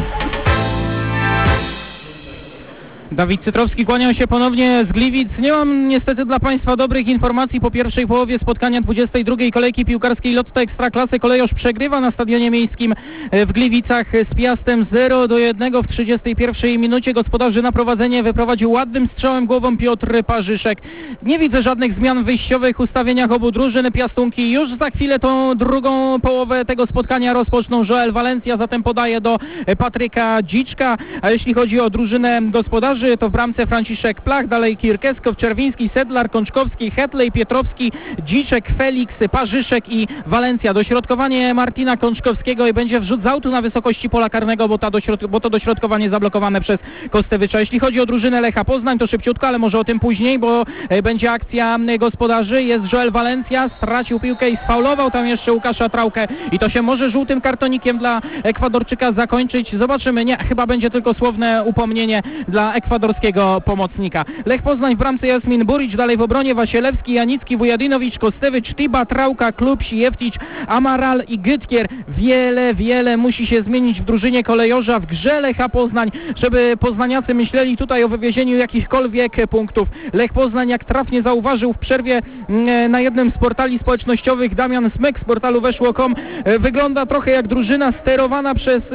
Dawid Cytrowski, kłaniam się ponownie z Gliwic. Nie mam niestety dla Państwa dobrych informacji po pierwszej połowie spotkania dwudziestej drugiej kolejki piłkarskiej Lotto Ekstraklasy. Kolejorz przegrywa na stadionie miejskim w Gliwicach z Piastem zero do jednego w trzydziestej pierwszej minucie. Gospodarzy na prowadzenie wyprowadził ładnym strzałem głową Piotr Parzyszek. Nie widzę żadnych zmian w wyjściowych ustawieniach obu drużyn. Piastunki już za chwilę tą drugą połowę tego spotkania rozpoczną. Joel Valencia zatem podaje do Patryka Dziczka. A jeśli chodzi o drużynę gospodarzy, to w bramce Franciszek Plach, dalej Kirkeskow, Czerwiński, Sedlar, Kączkowski, Hetley, Pietrowski, Dziczek, Felix, Parzyszek i Valencia. Dośrodkowanie Martina Kączkowskiego i będzie wrzut z autu na wysokości pola karnego, bo, ta dośrod- bo to dośrodkowanie zablokowane przez Kostewicza. Jeśli chodzi o drużynę Lecha Poznań, to szybciutko, ale może o tym później, bo e, będzie akcja e, gospodarzy. Jest Joel Valencia, stracił piłkę i sfaulował tam jeszcze Łukasza Traukę i to się może żółtym kartonikiem dla Ekwadorczyka zakończyć. Zobaczymy. Nie, chyba będzie tylko słowne upomnienie dla Ekwadorczyka. ekwadorskiego pomocnika. Lech Poznań w bramce Jasmin Burić, dalej w obronie Wasielewski, Janicki, Wujadinowicz, Kostewicz, Tiba, Trauka, Klubś, Jeftić, Amaral i Gytkier. Wiele, wiele musi się zmienić w drużynie kolejorza, w grze Lecha Poznań, żeby poznaniacy myśleli tutaj o wywiezieniu jakichkolwiek punktów. Lech Poznań, jak trafnie zauważył w przerwie na jednym z portali społecznościowych Damian Smek z portalu weszło kropka com, wygląda trochę jak drużyna sterowana przez,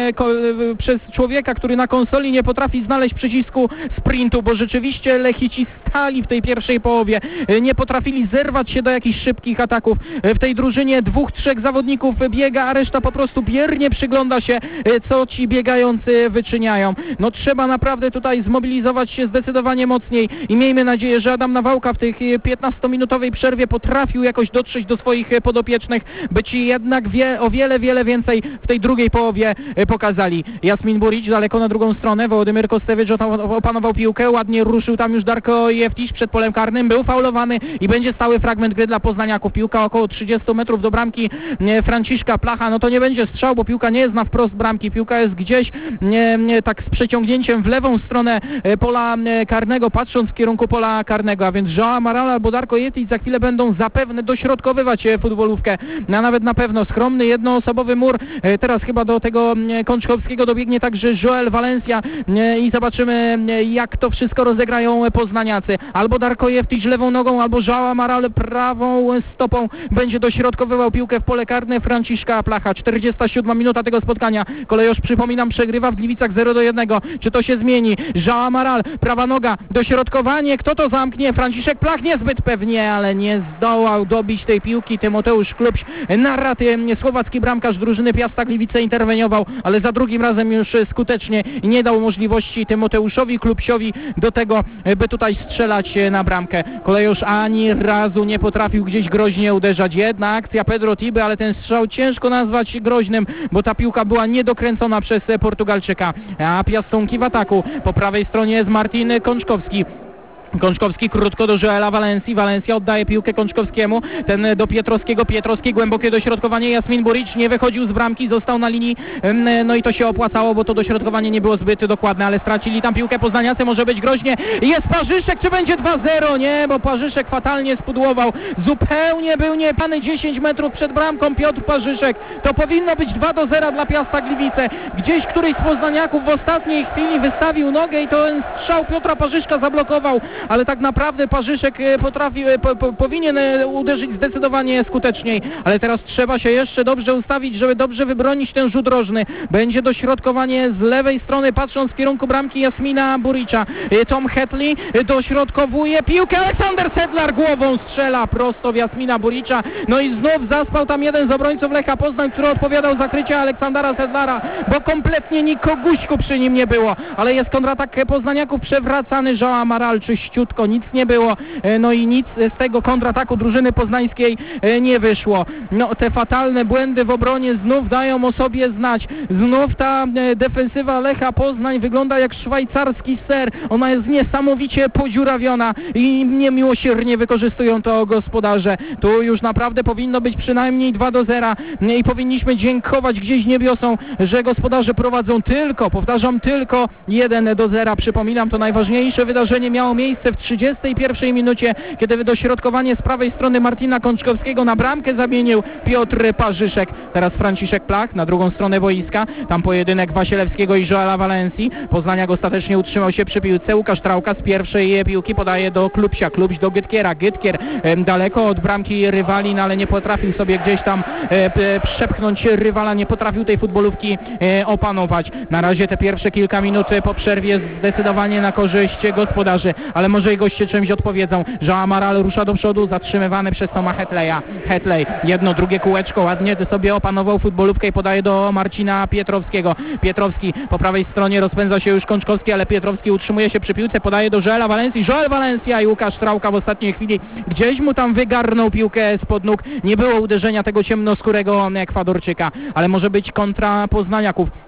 przez człowieka, który na konsoli nie potrafi znaleźć przycisku sprintu, bo rzeczywiście Lechici stali w tej pierwszej połowie, nie potrafili zerwać się do jakichś szybkich ataków. W tej drużynie dwóch, trzech zawodników biega, a reszta po prostu biernie przygląda się, co ci biegający wyczyniają. No trzeba naprawdę tutaj zmobilizować się zdecydowanie mocniej i miejmy nadzieję, że Adam Nawałka w tej piętnastominutowej przerwie potrafił jakoś dotrzeć do swoich podopiecznych, by ci jednak wie, o wiele, wiele więcej w tej drugiej połowie pokazali. Jasmin Burić daleko na drugą stronę, Wołodymyr Kostewicz opanował piłkę, ładnie ruszył tam już Darko Jeftić przed polem karnym, był faulowany i będzie stały fragment gry dla poznaniaków. Piłka około trzydziestu metrów do bramki Franciszka Placha, no to nie będzie strzał, bo piłka nie jest na wprost bramki, piłka jest gdzieś nie, nie, tak z przeciągnięciem w lewą stronę pola karnego, patrząc w kierunku pola karnego, a więc Joao Amaral albo Darko Jeftić za chwilę będą zapewne dośrodkowywać futbolówkę, a nawet na pewno skromny jednoosobowy mur. Teraz chyba do tego Kączkowskiego dobiegnie także Joel Valencia i zobaczymy, jak to wszystko rozegrają poznaniacy. Albo Darko Jeftić lewą nogą, albo Joao Amaral prawą stopą będzie dośrodkowywał piłkę w pole karne Franciszka Placha. czterdziesta siódma minuta tego spotkania. Kolejorz, przypominam, przegrywa w Gliwicach zero do jednego. Czy to się zmieni? Joao Amaral, prawa noga, dośrodkowanie. Kto to zamknie? Franciszek Plach niezbyt pewnie, ale nie zdołał dobić tej piłki. Tymoteusz Klubś, Narraty, słowacki bramkarz drużyny Piasta Gliwice, interweniował, ale za drugim razem już skutecznie i nie dał możliwości Tymoteuszowi Klubsiowi do tego, by tutaj strzelać na bramkę. Kolejorz ani razu nie potrafił gdzieś groźnie uderzać. Jedna akcja Pedro Tiby, ale ten strzał ciężko nazwać groźnym, bo ta piłka była niedokręcona przez Portugalczyka. A piastunki w ataku. Po prawej stronie jest Martin Kączkowski. Kączkowski krótko do Joela Valencji. Valencia oddaje piłkę Kączkowskiemu. Ten do Pietrowskiego. Pietrowski głębokie dośrodkowanie. Jasmin Burić nie wychodził z bramki, został na linii. No i to się opłacało, bo to dośrodkowanie nie było zbyt dokładne, ale stracili tam piłkę poznaniacy. Może być groźnie. Jest Parzyszek, czy będzie dwa zero? Nie, bo Parzyszek fatalnie spudłował. Zupełnie był niepany dziesięć metrów przed bramką Piotr Parzyszek. To powinno być dwa do zera dla Piasta Gliwice. Gdzieś któryś z poznaniaków w ostatniej chwili wystawił nogę i ten strzał Piotra Parzyszka zablokował. Ale tak naprawdę Parzyszek potrafi, po, po, powinien uderzyć zdecydowanie skuteczniej, ale teraz trzeba się jeszcze dobrze ustawić, żeby dobrze wybronić ten rzut rożny. Będzie dośrodkowanie z lewej strony, patrząc w kierunku bramki Jasmina Buricza. Tom Hetley dośrodkowuje piłkę, Aleksander Sedlar głową strzela prosto w Jasmina Buricza, no i znów zaspał tam jeden z obrońców Lecha Poznań, który odpowiadał za krycie Aleksandra Sedlara, bo kompletnie nikoguśku przy nim nie było, ale jest kontratak poznaniaków przewracany. Joao Amaral czyściutko, nic nie było, no i nic z tego kontrataku drużyny poznańskiej nie wyszło. No te fatalne błędy w obronie znów dają o sobie znać. Znów ta defensywa Lecha Poznań wygląda jak szwajcarski ser. Ona jest niesamowicie podziurawiona i niemiłosiernie wykorzystują to gospodarze. Tu już naprawdę powinno być przynajmniej dwa do zera i powinniśmy dziękować gdzieś niebiosom, że gospodarze prowadzą tylko, powtarzam, tylko jeden do zera. Przypominam, to najważniejsze wydarzenie miało miejsce w trzydziestej pierwszej minucie, kiedy dośrodkowanie z prawej strony Martina Kączkowskiego na bramkę zamienił Piotr Parzyszek. Teraz Franciszek Plach na drugą stronę boiska. Tam pojedynek Wasielewskiego i Joela Valencji. Poznaniak ostatecznie utrzymał się przy piłce. Łukasz Trauka z pierwszej piłki podaje do Klubsia. Klubś do Gytkiera. Gytkier em, daleko od bramki rywali, no ale nie potrafił sobie gdzieś tam e, przepchnąć rywala, nie potrafił tej futbolówki e, opanować. Na razie te pierwsze kilka minut po przerwie zdecydowanie na korzyść gospodarzy, ale może i goście czymś odpowiedzą. Joao Amaral rusza do przodu, zatrzymywany przez Toma Hetleya. Hetley, jedno, drugie kółeczko, ładnie sobie opanował futbolówkę i podaje do Marcina Pietrowskiego. Pietrowski po prawej stronie, rozpędza się już Kączkowski, ale Pietrowski utrzymuje się przy piłce, podaje do Joela Valencji. Joel Valencia i Łukasz Trauka w ostatniej chwili gdzieś mu tam wygarnął piłkę spod nóg. Nie było uderzenia tego ciemnoskórego Ekwadorczyka, ale może być kontra poznaniaków.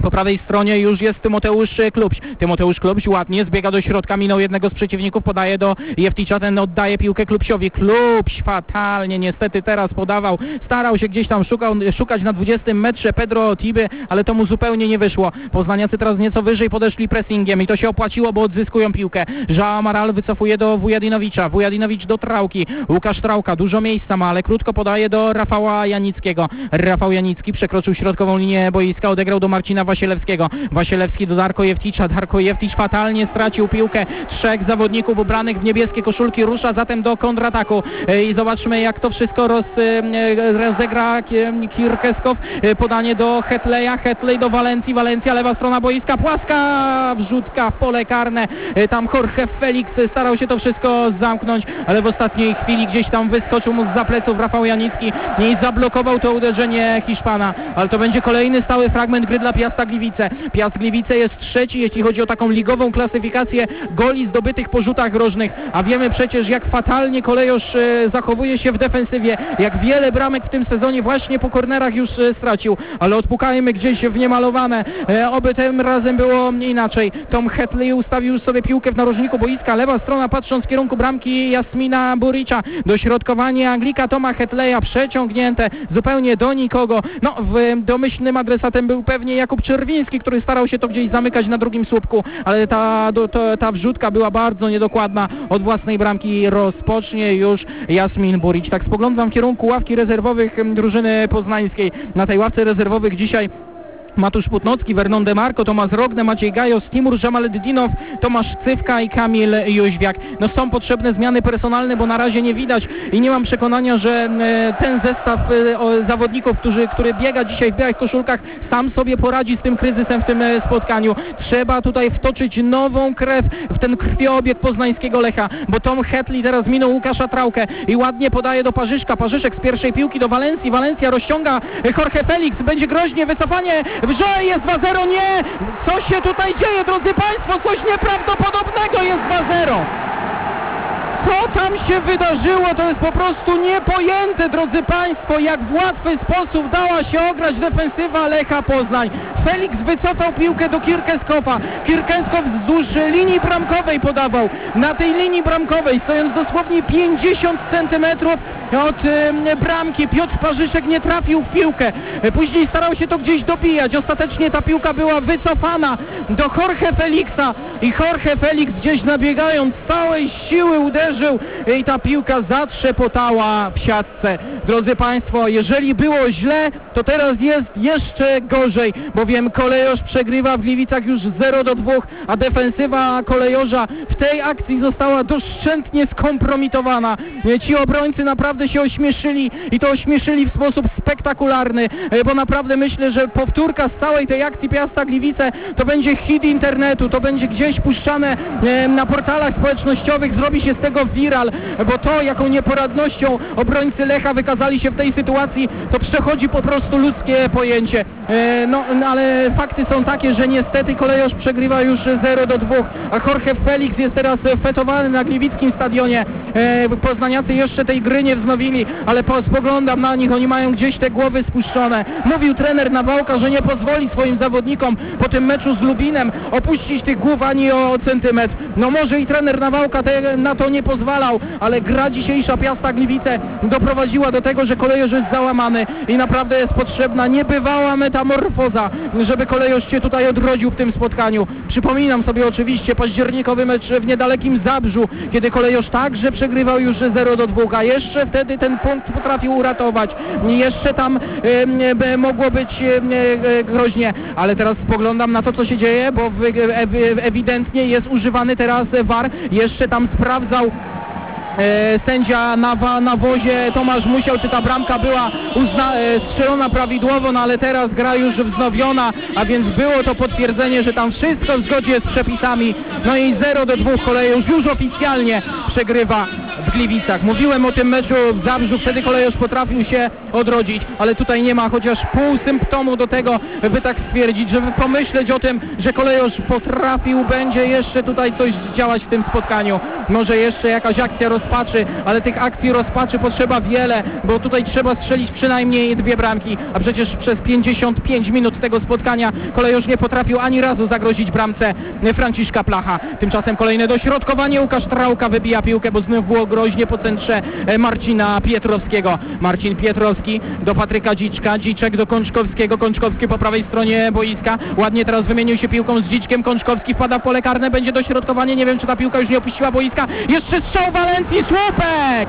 Po prawej stronie już jest Tymoteusz Klubś. Tymoteusz Klubś ładnie zbiega do środka, minął jednego z przeciwników, podaje do Jefticza, ten oddaje piłkę Klubsiowi. Klubś fatalnie niestety teraz podawał, starał się gdzieś tam szukał, szukać na dwudziestym metrze Pedro Tiby, ale to mu zupełnie nie wyszło. Poznaniacy teraz nieco wyżej podeszli pressingiem i to się opłaciło, bo odzyskują piłkę. João Amaral wycofuje do Wujadinowicza, Wujadinowicz do Trauki, Łukasz Trauka, dużo miejsca ma, ale krótko podaje do Rafała Janickiego. Rafał Janicki przekroczył środkową linię boiska, odegrał do Marcina Wasielewskiego. Wasielewski do Darko Jefticza. Darko Jefticz fatalnie stracił piłkę. Trzech zawodników ubranych w niebieskie koszulki rusza zatem do kontrataku. I zobaczmy, jak to wszystko roz, rozegra Kirkeskow. Podanie do Hetleja. Hetlej do Walencji. Walencja, lewa strona boiska. Płaska wrzutka w pole karne. Tam Jorge Felix starał się to wszystko zamknąć, ale w ostatniej chwili gdzieś tam wyskoczył mu zza pleców Rafał Janicki i zablokował to uderzenie Hiszpana. Ale to będzie kolejny stały fragment gry dla Piasta Gliwice. Piast Gliwice jest trzeci, jeśli chodzi o taką ligową klasyfikację goli zdobytych po rzutach rożnych, a wiemy przecież, jak fatalnie Kolejosz e, zachowuje się w defensywie, jak wiele bramek w tym sezonie właśnie po kornerach już e, stracił, ale odpukajmy gdzieś w niemalowane, e, oby tym razem było inaczej. Tom Hetley ustawił już sobie piłkę w narożniku boiska, lewa strona patrząc w kierunku bramki Jasmina Buricza, dośrodkowanie Anglika Toma Hetleya przeciągnięte zupełnie do nikogo. No, w domyślnym adresatem był pewnie Jakub Czerwiński, który starał się to gdzieś zamykać na drugim słupku, ale ta, to, ta wrzutka była bardzo niedokładna. Od własnej bramki rozpocznie już Jasmin Buric. Tak spoglądam w kierunku ławki rezerwowych drużyny poznańskiej. Na tej ławce rezerwowych dzisiaj Matusz Putnocki, Vernon Demarco, Tomasz Rogne, Maciej Gajos, Timur Żamaleddinow, Tomasz Cywka i Kamil Jóźwiak. No są potrzebne zmiany personalne, bo na razie nie widać i nie mam przekonania, że ten zestaw zawodników, którzy, który biega dzisiaj w białych koszulkach, sam sobie poradzi z tym kryzysem w tym spotkaniu. Trzeba tutaj wtoczyć nową krew w ten krwiobieg poznańskiego Lecha, bo Tom Hetley teraz minął Łukasza Traukę i ładnie podaje do Parzyszka. Parzyszek z pierwszej piłki do Walencji. Walencja rozciąga Jorge Felix, będzie groźnie, wycofanie Wrze, jest dwa zero, nie! Co się tutaj dzieje, drodzy Państwo? Coś nieprawdopodobnego, jest dwa zero! Co tam się wydarzyło, to jest po prostu niepojęte, drodzy Państwo, jak w łatwy sposób dała się ograć defensywa Lecha Poznań. Felix wycofał piłkę do Kirkeskowa. Kirkeskow wzdłuż linii bramkowej podawał. Na tej linii bramkowej, stojąc dosłownie pięćdziesiąt centymetrów od y, bramki, Piotr Parzyszek nie trafił w piłkę. Później starał się to gdzieś dobijać. Ostatecznie ta piłka była wycofana do Jorge Felixa i Jorge Felix gdzieś nabiegając z całej siły uderzył i ta piłka zatrzepotała w siatce. Drodzy Państwo, jeżeli było źle, to teraz jest jeszcze gorzej, bowiem Kolejorz przegrywa w Gliwicach już zero do dwóch, a defensywa Kolejorza w tej akcji została doszczętnie skompromitowana. Ci obrońcy naprawdę się ośmieszyli i to ośmieszyli w sposób spektakularny, bo naprawdę myślę, że powtórka z całej tej akcji Piasta Gliwice to będzie hit internetu, to będzie gdzieś puszczane na portalach społecznościowych, zrobi się z tego viral, bo to, jaką nieporadnością obrońcy Lecha wykazali się w tej sytuacji, to przechodzi po prostu ludzkie pojęcie. E, no, ale fakty są takie, że niestety Kolejorz przegrywa już zero do dwóch, a Jorge Felix jest teraz fetowany na gliwickim stadionie. E, poznaniacy jeszcze tej gry nie wznowili, ale po, spoglądam na nich, oni mają gdzieś te głowy spuszczone. Mówił trener Nawałka, że nie pozwoli swoim zawodnikom po tym meczu z Lubinem opuścić tych głów ani o centymetr. No może i trener Nawałka te, na to nie pozwalał, ale gra dzisiejsza Piasta Gliwice doprowadziła do tego, że Kolejorz jest załamany i naprawdę jest potrzebna niebywała metamorfoza, żeby Kolejorz się tutaj odrodził w tym spotkaniu. Przypominam sobie oczywiście październikowy mecz w niedalekim Zabrzu, kiedy Kolejorz także przegrywał już zero do dwóch, a jeszcze wtedy ten punkt potrafił uratować. Jeszcze tam e, mogło być e, e, groźnie, ale teraz spoglądam na to, co się dzieje, bo w, e, ewidentnie jest używany teraz V A R. Jeszcze tam sprawdzał E, sędzia na, na wozie Tomasz Musiał, czy ta bramka była uzna, e, strzelona prawidłowo, no ale teraz gra już wznowiona, a więc było to potwierdzenie, że tam wszystko w zgodzie z przepisami. No i zero do dwóch Kolejorz już oficjalnie przegrywa w Gliwicach. Mówiłem o tym meczu w Zabrzu, wtedy Kolejorz potrafił się odrodzić, ale tutaj nie ma chociaż pół symptomu do tego, by tak stwierdzić, żeby pomyśleć o tym, że Kolejorz potrafił będzie jeszcze tutaj coś działać w tym spotkaniu. może jeszcze jakaś akcja rozpaczy, ale tych akcji rozpaczy potrzeba wiele, bo tutaj trzeba strzelić przynajmniej dwie bramki, a przecież przez pięćdziesiąt pięć minut tego spotkania Kolejorz nie potrafił ani razu zagrozić bramce Franciszka Placha. Tymczasem kolejne dośrodkowanie, Łukasz Trałka wybija piłkę, bo znów było groźnie po centrze Marcina Pietrowskiego. Marcin Pietrowski do Patryka Dziczka, Dziczek do Kączkowskiego, Kączkowski po prawej stronie boiska, ładnie teraz wymienił się piłką z Dziczkiem, Kączkowski wpada w pole karne, będzie dośrodkowanie, nie wiem czy ta piłka już nie opuściła boiska, jeszcze strzał Walencji, słupek!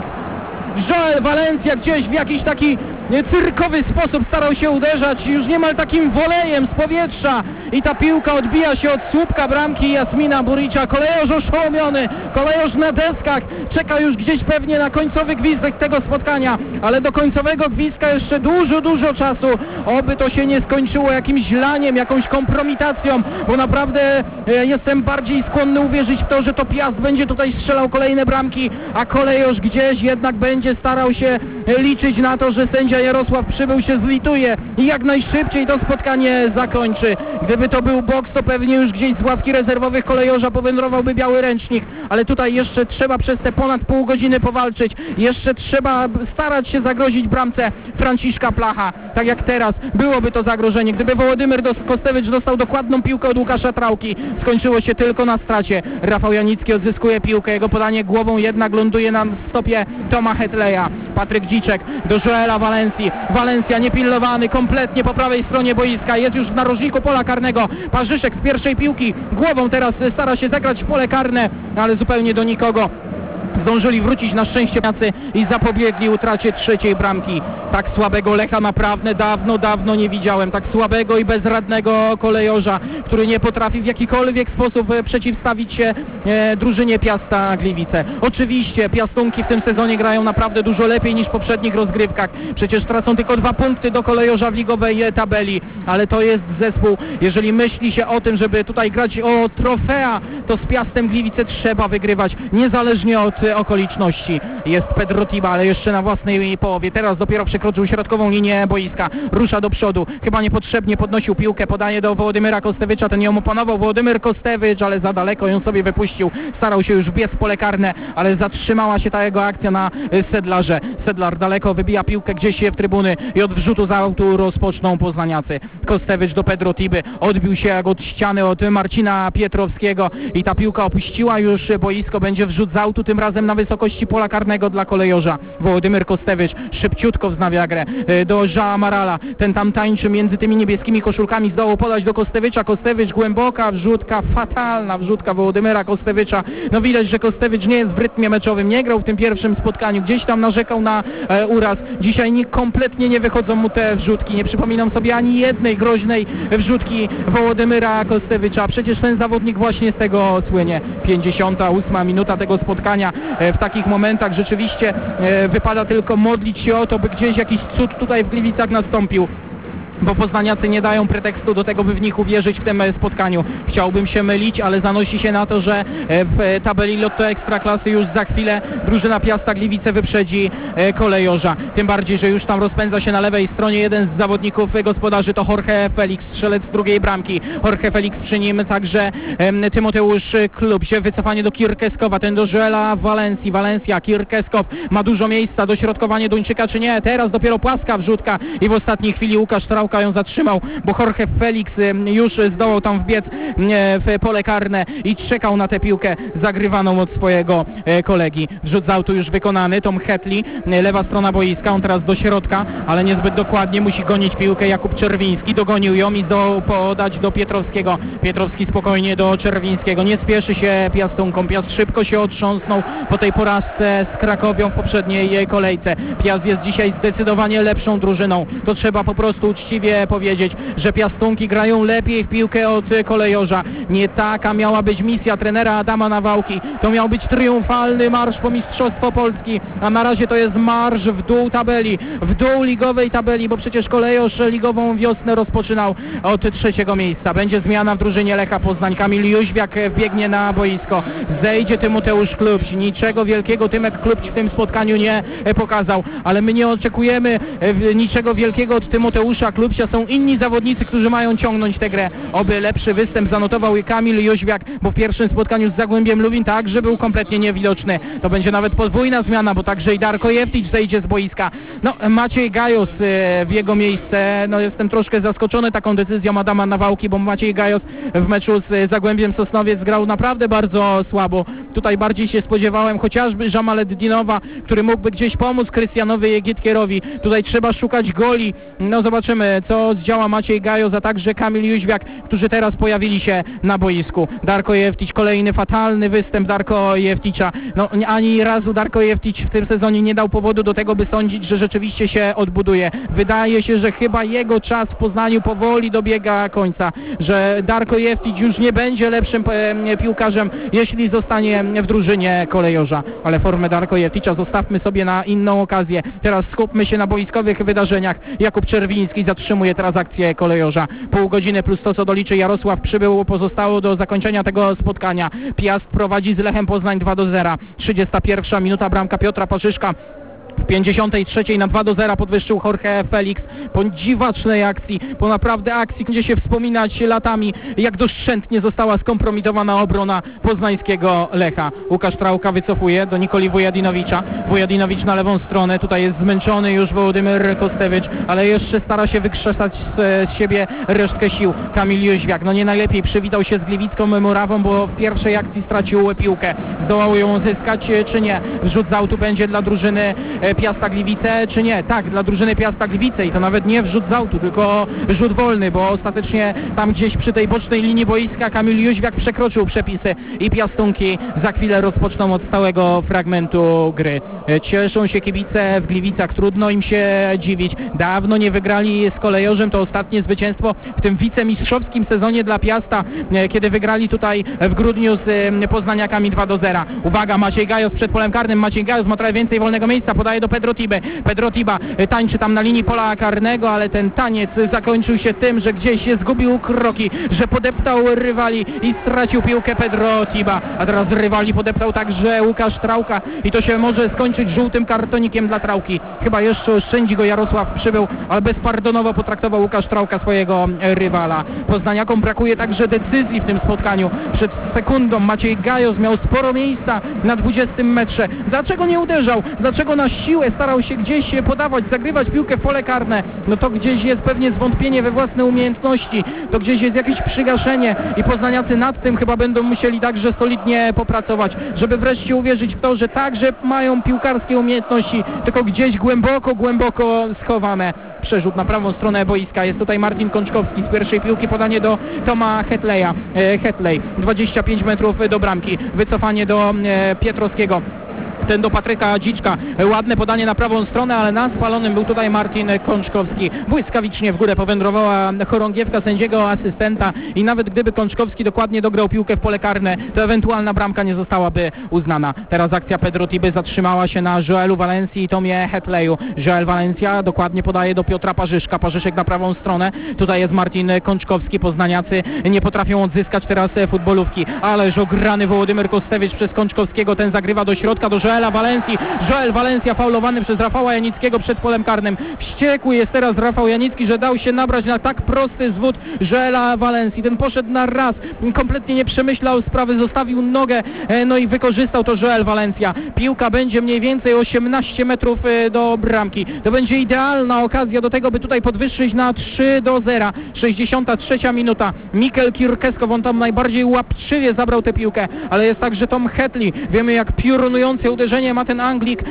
Joel Valencia gdzieś w jakiś taki cyrkowy sposób starał się uderzać już niemal takim wolejem z powietrza i ta piłka odbija się od słupka bramki Jasmina Buricza. Kolejorz oszołomiony, Kolejorz na deskach, czeka już gdzieś pewnie na końcowy gwizdek tego spotkania, ale do końcowego gwizdka jeszcze dużo, dużo czasu. Oby to się nie skończyło jakimś laniem, jakąś kompromitacją, bo naprawdę e, jestem bardziej skłonny uwierzyć w to, że to Piast będzie tutaj strzelał kolejne bramki, a Kolejorz gdzieś jednak będzie starał się liczyć na to, że sędzia Jarosław Przybył się zlituje i jak najszybciej to spotkanie zakończy. Gdyby to był boks, to pewnie już gdzieś z ławki rezerwowych Kolejorza powędrowałby biały ręcznik, ale tutaj jeszcze trzeba przez te ponad pół godziny powalczyć, jeszcze trzeba starać się zagrozić bramce Franciszka Placha, tak jak teraz byłoby to zagrożenie. Gdyby Wołodymyr Kostewicz dostał dokładną piłkę od Łukasza Trałki, skończyło się tylko na stracie. Rafał Janicki odzyskuje piłkę, jego podanie głową jednak ląduje na stopie Toma Hetleya. Patryk Dziczek do Joela Valencji. Valencia niepilnowany kompletnie po prawej stronie boiska, jest już w narożniku pola karnego. Parzyszek z pierwszej piłki głową teraz stara się zagrać w pole karne, ale zupełnie do nikogo. Zdążyli wrócić na szczęście i zapobiegli utracie trzeciej bramki. Tak słabego Lecha naprawdę dawno, dawno nie widziałem. Tak słabego i bezradnego Kolejorza, który nie potrafi w jakikolwiek sposób przeciwstawić się e, drużynie Piasta Gliwice. Oczywiście Piastunki w tym sezonie grają naprawdę dużo lepiej niż w poprzednich rozgrywkach. Przecież tracą tylko dwa punkty do Kolejorza w ligowej tabeli, ale to jest zespół, jeżeli myśli się o tym, żeby tutaj grać o trofea, to z Piastem Gliwice trzeba wygrywać, niezależnie od okoliczności. Jest Pedro Tiba, ale jeszcze na własnej połowie. Teraz dopiero przekroczył środkową linię boiska. Rusza do przodu. Chyba niepotrzebnie podnosił piłkę. Podaje do Wołodymyra Kostewicza. Ten ją opanował. Wołodymyr Kostewicz, ale za daleko ją sobie wypuścił. Starał się już biec w pole karne, ale zatrzymała się ta jego akcja na Sedlarze. Sedlar daleko wybija piłkę gdzieś w trybuny i od wrzutu z autu rozpoczną poznaniacy. Kostewicz do Pedro Tiby. Odbił się jak od ściany od Marcina Pietrowskiego i ta piłka opuściła już boisko. Będzie wrzut z autu, tym razem na wysokości pola karnego dla Kolejorza. Wołodymyr Kostewicz szybciutko wznawia grę do Jean Marala. Ten tam tańczy między tymi niebieskimi koszulkami. Zdołał podać do Kostewicza. Kostewicz głęboka wrzutka, fatalna wrzutka Wołodymyra Kostewicza. No widać, że Kostewicz nie jest w rytmie meczowym. Nie grał w tym pierwszym spotkaniu. Gdzieś tam narzekał na e, uraz. Dzisiaj nie, kompletnie nie wychodzą mu te wrzutki. Nie przypominam sobie ani jednej groźnej wrzutki Wołodymyra Kostewicza. Przecież ten zawodnik właśnie z tego słynie. pięćdziesiąta ósma minuta tego spotkania. W takich momentach rzeczywiście wypada tylko modlić się o to, by gdzieś jakiś cud tutaj w Gliwicach nastąpił, bo poznaniacy nie dają pretekstu do tego, by w nich uwierzyć w tym spotkaniu. Chciałbym się mylić, ale zanosi się na to, że w tabeli Lotto Ekstraklasy już za chwilę drużyna Piasta Gliwice wyprzedzi Kolejorza. Tym bardziej, że już tam rozpędza się na lewej stronie jeden z zawodników gospodarzy, to Jorge Felix, strzelec drugiej bramki. Jorge Felix, przy nim także Tymoteusz Klubś. Wycofanie do Kirkeskowa, ten do Joela Valencji. Valencia, Kirkeskow ma dużo miejsca, dośrodkowanie Duńczyka czy nie? Teraz dopiero płaska wrzutka i w ostatniej chwili Łukasz Trałka ją zatrzymał, bo Jorge Felix już zdołał tam wbiec w pole karne i czekał na tę piłkę zagrywaną od swojego kolegi. Wrzut z autu już wykonany. Tom Hetli, lewa strona boiska, on teraz do środka, ale niezbyt dokładnie, musi gonić piłkę Jakub Czerwiński. Dogonił ją i zdołał podać do Pietrowskiego. Pietrowski spokojnie do Czerwińskiego. Nie spieszy się Piastunkom. Piast szybko się otrząsnął po tej porażce z Krakowią w poprzedniej kolejce. Piast jest dzisiaj zdecydowanie lepszą drużyną. To trzeba po prostu uczciwie powiedzieć, że Piastunki grają lepiej w piłkę od Kolejorza. Nie taka miała być misja trenera Adama Nawałki. To miał być triumfalny marsz po Mistrzostwo Polski, a na razie to jest marsz w dół tabeli, w dół ligowej tabeli, bo przecież Kolejorz ligową wiosnę rozpoczynał od trzeciego miejsca. Będzie zmiana w drużynie Lecha Poznań. Kamil Jóźwiak wbiegnie na boisko. Zejdzie Tymoteusz Klubś. Niczego wielkiego Tymek Klubś w tym spotkaniu nie pokazał, ale my nie oczekujemy niczego wielkiego od Tymoteusza Klubsia, Grupsia są inni zawodnicy, którzy mają ciągnąć tę grę. Oby lepszy występ zanotował i Kamil Jóźwiak, bo w pierwszym spotkaniu z Zagłębiem Lubin także był kompletnie niewidoczny. To będzie nawet podwójna zmiana, bo także i Darko Jewticz zejdzie z boiska. No, Maciej Gajos w jego miejsce, no jestem troszkę zaskoczony taką decyzją Adama Nawałki, bo Maciej Gajos w meczu z Zagłębiem Sosnowiec grał naprawdę bardzo słabo. Tutaj bardziej się spodziewałem chociażby Żamaletdinowa, który mógłby gdzieś pomóc Krystianowi Jegietkierowi. Tutaj trzeba szukać goli. No zobaczymy, co zdziała Maciej Gajos, a także Kamil Jóźwiak, którzy teraz pojawili się na boisku. Darko Jewticz, kolejny fatalny występ Darko Jewticza. No ani razu Darko Jewticz w tym sezonie nie dał powodu do tego, by sądzić, że rzeczywiście się odbuduje. Wydaje się, że chyba jego czas w Poznaniu powoli dobiega końca, że Darko Jewticz już nie będzie lepszym e, piłkarzem, jeśli zostanie w drużynie kolejorza. Ale formę Darko Jewticza zostawmy sobie na inną okazję. Teraz skupmy się na boiskowych wydarzeniach. Jakub Czerwiński zatrzymuje teraz akcję kolejorza. Pół godziny plus to, co doliczy Jarosław Przybył, pozostało do zakończenia tego spotkania. Piast prowadzi z Lechem Poznań dwa do zera. trzydziesta pierwsza minuta, bramka Piotra Parzyszka. W pięćdziesiątej trzeciej na dwa do zera podwyższył Jorge Felix po dziwacznej akcji, po naprawdę akcji, gdzie się wspominać latami, jak doszczętnie została skompromitowana obrona poznańskiego Lecha. Łukasz Trauka wycofuje do Nikoli Wujadinowicza. Wujadinowicz na lewą stronę, tutaj jest zmęczony już Wołodymyr Kostewicz, ale jeszcze stara się wykrzesać z, z siebie resztkę sił. Kamil Jóźwiak, no nie najlepiej przywitał się z Gliwicką Murawą, bo w pierwszej akcji stracił piłkę. Zdołał ją zyskać czy nie? Wrzut z autu będzie dla drużyny Piasta Gliwice, czy nie? Tak, dla drużyny Piasta Gliwice i to nawet nie wrzut z autu, tylko rzut wolny, bo ostatecznie tam gdzieś przy tej bocznej linii boiska Kamil Jóźwiak przekroczył przepisy i Piastunki za chwilę rozpoczną od stałego fragmentu gry. Cieszą się kibice w Gliwicach, trudno im się dziwić. Dawno nie wygrali z Kolejorzem, to ostatnie zwycięstwo w tym wicemistrzowskim sezonie dla Piasta, kiedy wygrali tutaj w grudniu z poznaniakami dwa do zera. Uwaga, Maciej Gajos przed polem karnym, Maciej Gajos ma trochę więcej wolnego miejsca, podaje do Pedro Tiby. Pedro Tiba tańczy tam na linii pola karnego, ale ten taniec zakończył się tym, że gdzieś się zgubił kroki, że podeptał rywali i stracił piłkę Pedro Tiba. A teraz rywali podeptał także Łukasz Trauka i to się może skończyć żółtym kartonikiem dla Trauki. Chyba jeszcze oszczędzi go Jarosław Przybył, ale bezpardonowo potraktował Łukasz Trauka swojego rywala. Poznaniakom brakuje także decyzji w tym spotkaniu. Przed sekundą Maciej Gajos miał sporo miejsca na dwudziestym metrze. Dlaczego nie uderzał? Dlaczego na siłę starał się gdzieś podawać, zagrywać piłkę w pole karne? No to gdzieś jest pewnie zwątpienie we własne umiejętności, to gdzieś jest jakieś przygaszenie i poznaniacy nad tym chyba będą musieli także solidnie popracować, żeby wreszcie uwierzyć w to, że także mają piłkarskie umiejętności, tylko gdzieś głęboko, głęboko schowane. Przerzut na prawą stronę boiska. Jest tutaj Martin Kączkowski z pierwszej piłki, podanie do Toma Hetleya. Hetley, dwadzieścia pięć metrów do bramki. Wycofanie do Pietrowskiego. Ten do Patryka Dziczka. Ładne podanie na prawą stronę, ale na spalonym był tutaj Martin Kączkowski. Błyskawicznie w górę powędrowała chorągiewka sędziego asystenta i nawet gdyby Kączkowski dokładnie dograł piłkę w pole karne, to ewentualna bramka nie zostałaby uznana. Teraz akcja Pedro Tiby zatrzymała się na Joelu Valencji i Tomie Hetleyu. Joel Valencia dokładnie podaje do Piotra Parzyszka. Parzyszek na prawą stronę. Tutaj jest Martin Kączkowski. Poznaniacy nie potrafią odzyskać teraz futbolówki. Ależ ograny Wołodymyr Kostewicz przez Kączkowskiego. Ten zagrywa do środka, do Joela Valencji. Joel Valencia faulowany przez Rafała Janickiego przed polem karnym. Wściekły jest teraz Rafał Janicki, że dał się nabrać na tak prosty zwód Joela Valencji. Ten poszedł na raz, kompletnie nie przemyślał sprawy, zostawił nogę, no i wykorzystał to Joel Valencia. Piłka będzie mniej więcej osiemnaście metrów do bramki. To będzie idealna okazja do tego, by tutaj podwyższyć na trzy do zera. sześćdziesiąta trzecia minuta. Mikel Kirkeskow, on tam najbardziej łapczywie zabrał tę piłkę, ale jest także Tom Hetley. Wiemy, jak piorunujące uderzenie ma ten Anglik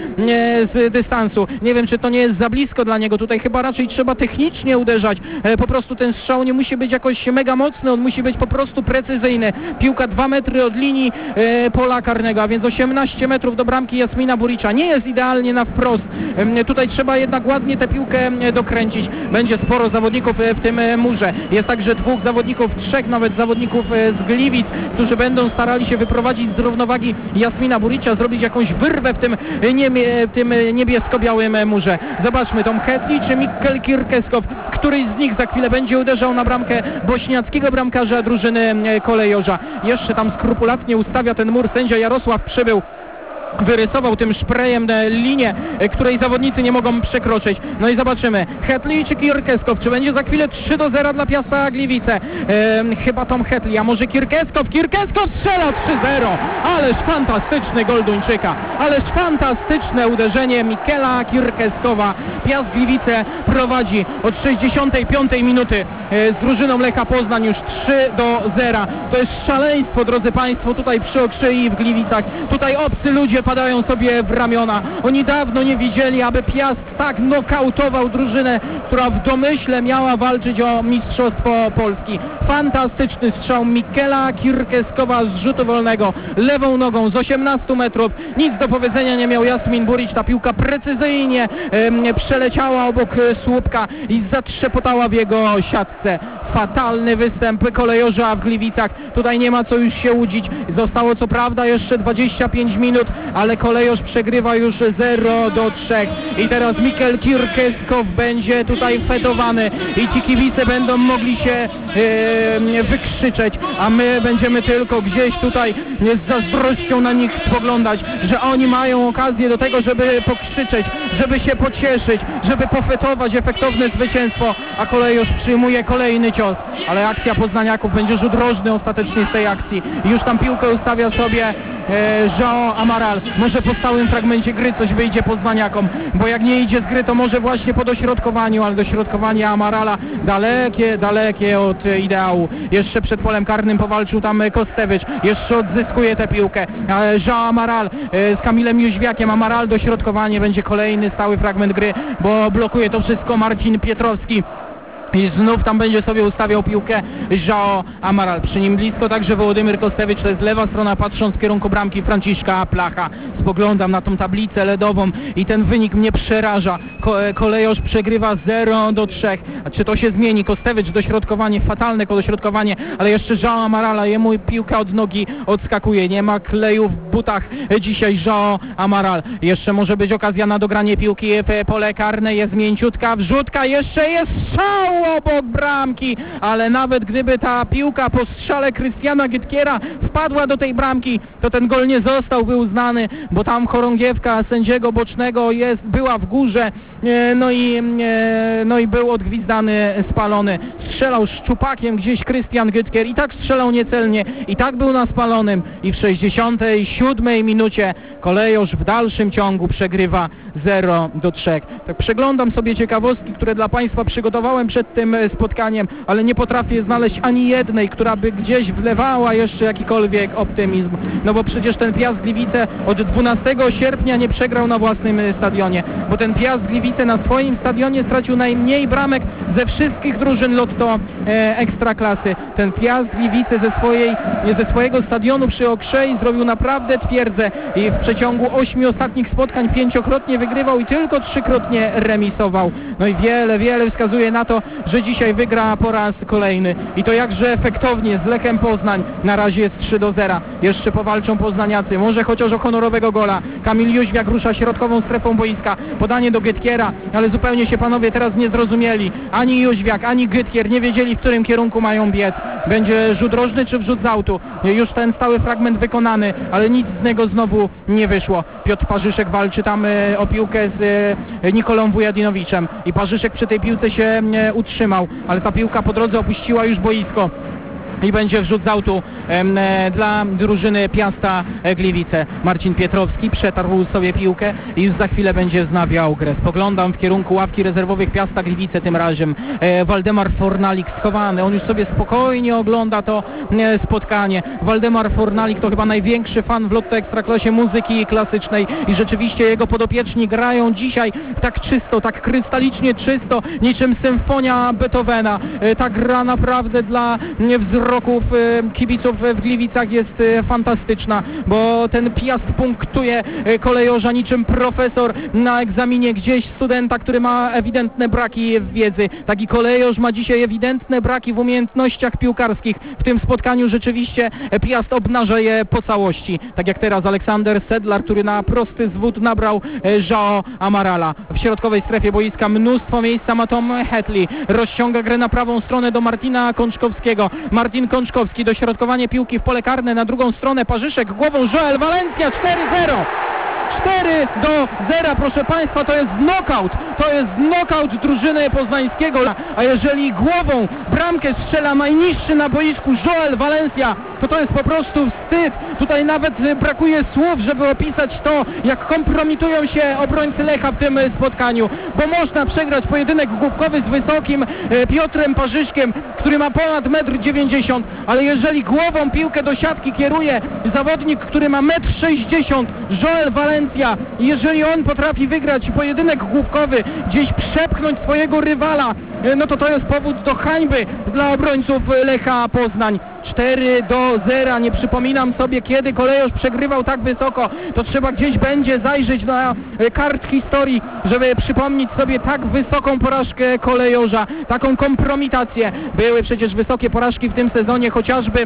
z dystansu. Nie wiem, czy to nie jest za blisko dla niego. Tutaj chyba raczej trzeba technicznie uderzać. Po prostu ten strzał nie musi być jakoś mega mocny, on musi być po prostu precyzyjny. Piłka dwa metry od linii pola karnego, a więc osiemnaście metrów do bramki Jasmina Buricza. Nie jest idealnie na wprost. Tutaj trzeba jednak ładnie tę piłkę dokręcić. Będzie sporo zawodników w tym murze. Jest także dwóch zawodników, trzech nawet zawodników z Gliwic, którzy będą starali się wyprowadzić z równowagi Jasmina Buricza, zrobić jakąś wyrwę w tym, niebie, w tym niebiesko-białym murze. Zobaczmy, Tom Hetley czy Mikel Kirkeskow, któryś z nich za chwilę będzie uderzał na bramkę bośniackiego bramkarza drużyny kolejorza. Jeszcze tam skrupulatnie ustawia ten mur sędzia Jarosław Przybył. wyrysował tym szprejem linię, której zawodnicy nie mogą przekroczyć. No i zobaczymy, Hetley czy Kierkeskow, czy będzie za chwilę trzy do zera dla Piasta Gliwice. Ehm, chyba Tom Hetley, a może Kierkeskow, Kierkeskow strzela trzy zero, ależ fantastyczny gol Duńczyka, ależ fantastyczne uderzenie Mikela Kierkeskowa. Piast Gliwice prowadzi od sześćdziesiątej piątej minuty e, z drużyną Lecha Poznań już trzy do zera. To jest szaleństwo, drodzy Państwo, tutaj przy Okrzei w Gliwicach, tutaj obcy ludzie padają sobie w ramiona. Oni dawno nie widzieli, aby Piast tak nokautował drużynę, która w domyśle miała walczyć o Mistrzostwo Polski. Fantastyczny strzał Mikela Kierkeskowa z rzutu wolnego, lewą nogą z osiemnastu metrów. Nic do powiedzenia nie miał Jasmin Burić. Ta piłka precyzyjnie e, przeleciała obok e, słupka i zatrzepotała w jego siatce. Fatalny występ kolejorza w Gliwicach. Tutaj nie ma co już się łudzić. Zostało co prawda jeszcze dwadzieścia pięć minut, ale kolejorz przegrywa już zero do trzech. I teraz Mikel Kierkeskow będzie tutaj fetowany i ci kibice będą mogli się e, wykrzyczeć, a my będziemy tylko gdzieś tutaj z zazdrością na nich spoglądać, że oni mają okazję do tego, żeby pokrzyczeć, żeby się pocieszyć, żeby pofetować efektowne zwycięstwo, a kolejorz przyjmuje kolejny cios. Ale akcja poznaniaków, będzie rzut rożny ostatecznie z tej akcji. Już tam piłkę ustawia sobie e, João Amaral. Może po stałym fragmencie gry coś wyjdzie poznaniakom, bo jak nie idzie z gry, to może właśnie po dośrodkowaniu, ale dośrodkowanie Amarala dalekie, dalekie od ideału. Jeszcze przed polem karnym powalczył tam Kostewicz, jeszcze odzyskuje tę piłkę. E, João Amaral e, z Kamilem Jóźwiakiem. Amaral dośrodkowanie, będzie kolejny stały fragment gry, bo blokuje to wszystko Marcin Pietrowski. I znów tam będzie sobie ustawiał piłkę João Amaral. Przy nim blisko także Wołodymyr Kostewicz, to jest lewa strona, patrząc w kierunku bramki Franciszka Placha. Spoglądam na tą tablicę ledową i ten wynik mnie przeraża. Ko kolejorz przegrywa zero do trzech. A czy to się zmieni? Kostewicz dośrodkowanie, fatalne dośrodkowanie, ale jeszcze João Amarala, jemu piłka od nogi odskakuje. Nie ma kleju w butach dzisiaj João Amaral. Jeszcze może być okazja na dogranie piłki w pole karne, jest mięciutka, wrzutka, jeszcze jest strzał obok bramki, ale nawet gdyby ta piłka po strzale Krystiana Gytkiera wpadła do tej bramki, to ten gol nie zostałby uznany, bo tam chorągiewka sędziego bocznego jest, była w górze, no i, no i był odgwizdany, spalony. Strzelał szczupakiem gdzieś Krystian Gytkier i tak strzelał niecelnie, i tak był na spalonym, i w sześćdziesiątej siódmej minucie kolejorz w dalszym ciągu przegrywa zero do trzech. Tak przeglądam sobie ciekawostki, które dla Państwa przygotowałem przed tym spotkaniem, ale nie potrafię znaleźć ani jednej, która by gdzieś wlewała jeszcze jakikolwiek optymizm. No bo przecież ten Piast Gliwice od dwunastego sierpnia nie przegrał na własnym stadionie, bo ten Piast Gliwice na swoim stadionie stracił najmniej bramek ze wszystkich drużyn Lotto e, Ekstraklasy. Ten Piast Gliwice ze, swojej, ze swojego stadionu przy Okrzei zrobił naprawdę twierdzę i w przeciągu ośmiu ostatnich spotkań pięciokrotnie wygrywał i tylko trzykrotnie remisował. No i wiele, wiele wskazuje na to, że dzisiaj wygra po raz kolejny i to jakże efektownie z Lechem Poznań. Na razie jest trzy do zera. Jeszcze powalczą poznaniacy, może chociaż o honorowego gola. Kamil Jóźwiak rusza środkową strefą boiska, podanie do Gytkiera, ale zupełnie się panowie teraz nie zrozumieli. Ani Jóźwiak, ani Gytkier nie wiedzieli, w którym kierunku mają biec. Będzie rzut rożny czy wrzut z autu. Już ten stały fragment wykonany, ale nic z niego znowu nie wyszło. Piotr Parzyszek walczy tam o piłkę z Nikolą Wujadinowiczem i Parzyszek przy tej piłce się utrzymał, ale ta piłka po drodze opuściła już boisko. I będzie wrzut z autu e, dla drużyny Piasta Gliwice. Marcin Pietrowski przetarł sobie piłkę i już za chwilę będzie wznawiał grę. Spoglądam w kierunku ławki rezerwowych Piasta Gliwice tym razem. E, Waldemar Fornalik schowany. On już sobie spokojnie ogląda to e, spotkanie. Waldemar Fornalik to chyba największy fan w Lotto Ekstraklasie muzyki klasycznej i rzeczywiście jego podopieczni grają dzisiaj tak czysto, tak krystalicznie czysto, niczym symfonia Beethovena. E, ta gra naprawdę dla wzroku kibiców w Gliwicach jest fantastyczna, bo ten Piast punktuje kolejorza niczym profesor na egzaminie gdzieś studenta, który ma ewidentne braki w wiedzy. Taki kolejorz ma dzisiaj ewidentne braki w umiejętnościach piłkarskich. W tym spotkaniu rzeczywiście Piast obnaża je po całości. Tak jak teraz Aleksander Sedlar, który na prosty zwód nabrał João Amarala. W środkowej strefie boiska mnóstwo miejsca ma Tom Hetley. Rozciąga grę na prawą stronę do Martina Kączkowskiego. Martin Kączkowski, dośrodkowanie piłki w pole karne na drugą stronę, Parzyszek głową, Joel Valencia cztery zero. cztery do zera, proszę Państwa, to jest knockout, to jest knockout drużyny poznańskiego, a jeżeli głową bramkę strzela najniższy na boisku Joel Valencia, to to jest po prostu wstyd. Tutaj nawet brakuje słów, żeby opisać to, jak kompromitują się obrońcy Lecha w tym spotkaniu, bo można przegrać pojedynek główkowy z wysokim e, Piotrem Parzyszkiem, który ma ponad metr dziewięćdziesiąt, ale jeżeli głową piłkę do siatki kieruje zawodnik, który ma metr sześćdziesiąt, Joel Valencia, i jeżeli on potrafi wygrać pojedynek główkowy, gdzieś przepchnąć swojego rywala, e, no to to jest powód do hańby dla obrońców Lecha Poznań. cztery do zera, nie przypominam sobie, kiedy Kolejorz przegrywał tak wysoko, to trzeba gdzieś będzie zajrzeć na kart historii, żeby przypomnieć sobie tak wysoką porażkę Kolejorza, taką kompromitację. Były przecież wysokie porażki w tym sezonie, chociażby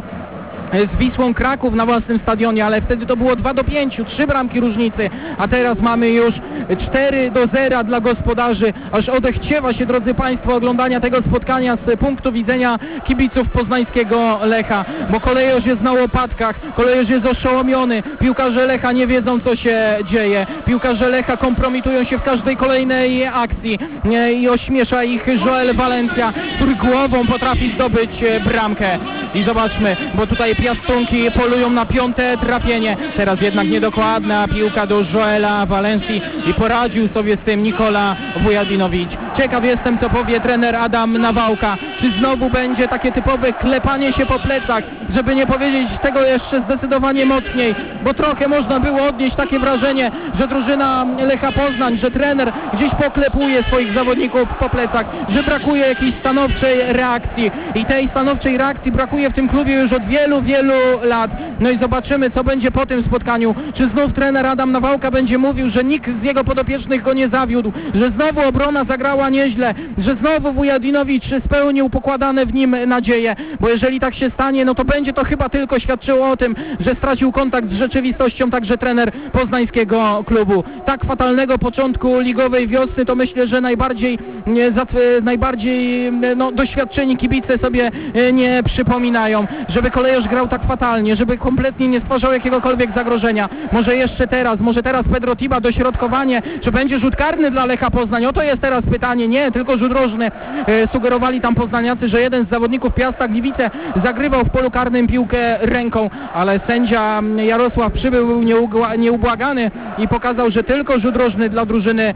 z Wisłą Kraków na własnym stadionie, ale wtedy to było dwa do pięciu, trzy bramki różnicy, a teraz mamy już cztery do zera dla gospodarzy. Aż odechciewa się, drodzy Państwo, oglądania tego spotkania z punktu widzenia kibiców poznańskiego Lecha, bo Kolejorz jest na łopatkach, Kolejorz jest oszołomiony, piłkarze Lecha nie wiedzą, co się dzieje, piłkarze Lecha kompromitują się w każdej kolejnej akcji i ośmiesza ich Joel Valencia, który głową potrafi zdobyć bramkę. I zobaczmy, bo tutaj piastunki polują na piąte trafienie. Teraz jednak niedokładna piłka do Joela Valencji i poradził sobie z tym Nikola Wujadinowicz. Ciekaw jestem, co powie trener Adam Nawałka. Czy znowu będzie takie typowe klepanie się po plecach, żeby nie powiedzieć tego jeszcze zdecydowanie mocniej, bo trochę można było odnieść takie wrażenie, że drużyna Lecha Poznań, że trener gdzieś poklepuje swoich zawodników po plecach, że brakuje jakiejś stanowczej reakcji i tej stanowczej reakcji brakuje w tym klubie już od wielu, wielu lat. No i zobaczymy, co będzie po tym spotkaniu. Czy znów trener Adam Nawałka będzie mówił, że nikt z jego podopiecznych go nie zawiódł, że znowu obrona zagrała nieźle, że znowu Wujadinowicz spełnił pokładane w nim nadzieje, bo jeżeli tak się stanie, no to będzie to chyba tylko świadczyło o tym, że stracił kontakt z rzeczywistością także trener poznańskiego klubu. Tak fatalnego początku ligowej wiosny to myślę, że najbardziej, nie, najbardziej no, doświadczeni kibice sobie nie przypominają, żeby Kolejorz grał tak fatalnie, żeby kompletnie nie stwarzał jakiegokolwiek zagrożenia. Może jeszcze teraz, może teraz Pedro Tiba, dośrodkowanie, czy będzie rzut karny dla Lecha Poznań? Oto jest teraz pytanie. Nie, tylko rzut rożny. E, sugerowali tam poznaniacy, że jeden z zawodników Piasta Gliwice zagrywał w polu karnym piłkę ręką, ale sędzia Jarosław Przybył był nieugła, nieubłagany i pokazał, że tylko rzut rożny dla drużyny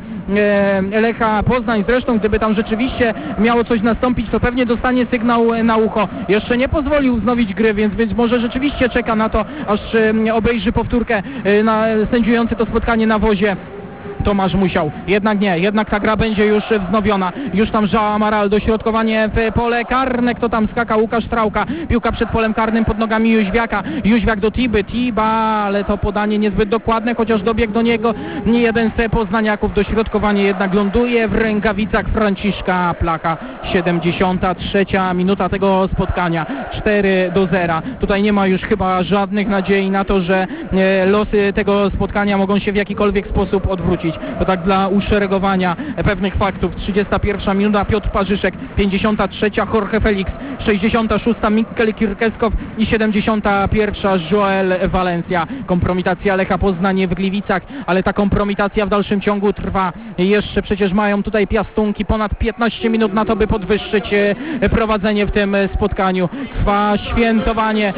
e, Lecha Poznań. Zresztą gdyby tam rzeczywiście miało coś nastąpić, to pewnie dostanie sygnał na ucho. Jeszcze nie pozwolił wznowić gry, więc, więc może rzeczywiście czeka na to, aż e, obejrzy powtórkę e, na, sędziujący to spotkanie na wozie Tomasz Musiał. Jednak nie, jednak ta gra będzie już wznowiona. Już tam João Amaral, dośrodkowanie w pole karne. Kto tam skaka? Łukasz Trałka. Piłka przed polem karnym pod nogami Jóźwiaka. Jóźwiak do Tiby. Tiba, ale to podanie niezbyt dokładne, chociaż dobiegł do niego nie jeden z poznaniaków. Dośrodkowanie jednak ląduje w rękawicach Franciszka Plaka. siedemdziesiąta trzecia minuta tego spotkania. cztery do zera. Tutaj nie ma już chyba żadnych nadziei na to, że losy tego spotkania mogą się w jakikolwiek sposób odwrócić. To tak dla uszeregowania pewnych faktów. trzydziesta pierwsza minuta Piotr Parzyszek, pięćdziesiąta trzecia Jorge Felix, sześćdziesiąta szósta Mikkel Kirkeskow i siedemdziesiąta pierwsza Joel Valencia. Kompromitacja Lecha Poznań w Gliwicach, ale ta kompromitacja w dalszym ciągu trwa. Jeszcze przecież mają tutaj piastunki ponad piętnaście minut na to, by podwyższyć prowadzenie w tym spotkaniu. Trwa świętowanie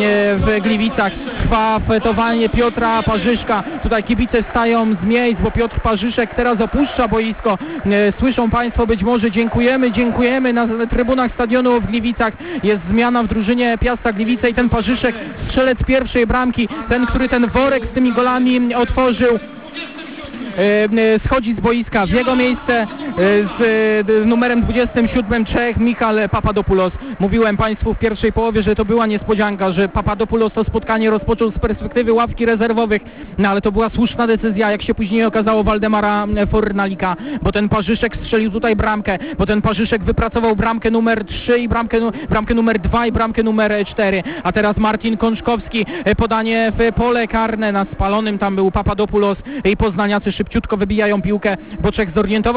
w Gliwicach, trwa fetowanie Piotra Parzyszka. Tutaj kibice wstają z miejsc, bo Piotr Parzyszek teraz opuszcza boisko. Słyszą Państwo być może dziękujemy, dziękujemy na trybunach stadionu w Gliwicach. Jest zmiana w drużynie Piasta Gliwice i ten Parzyszek, strzelec pierwszej bramki, ten, który ten worek z tymi golami otworzył, schodzi z boiska. W jego miejsce z numerem dwudziestym siódmym Czech Michal Papadopoulos. Mówiłem Państwu w pierwszej połowie, że to była niespodzianka, że Papadopoulos to spotkanie rozpoczął z perspektywy ławki rezerwowych, no ale to była słuszna decyzja, jak się później okazało, Waldemara Fornalika, bo ten Parzyszek strzelił tutaj bramkę, bo ten Parzyszek wypracował bramkę numer trzy i bramkę, bramkę numer dwa i bramkę numer cztery, a teraz Martin Kączkowski, podanie w pole karne, na spalonym tam był Papadopoulos i poznaniacy szybciutko wybijają piłkę, bo Czech zorientował się, że jest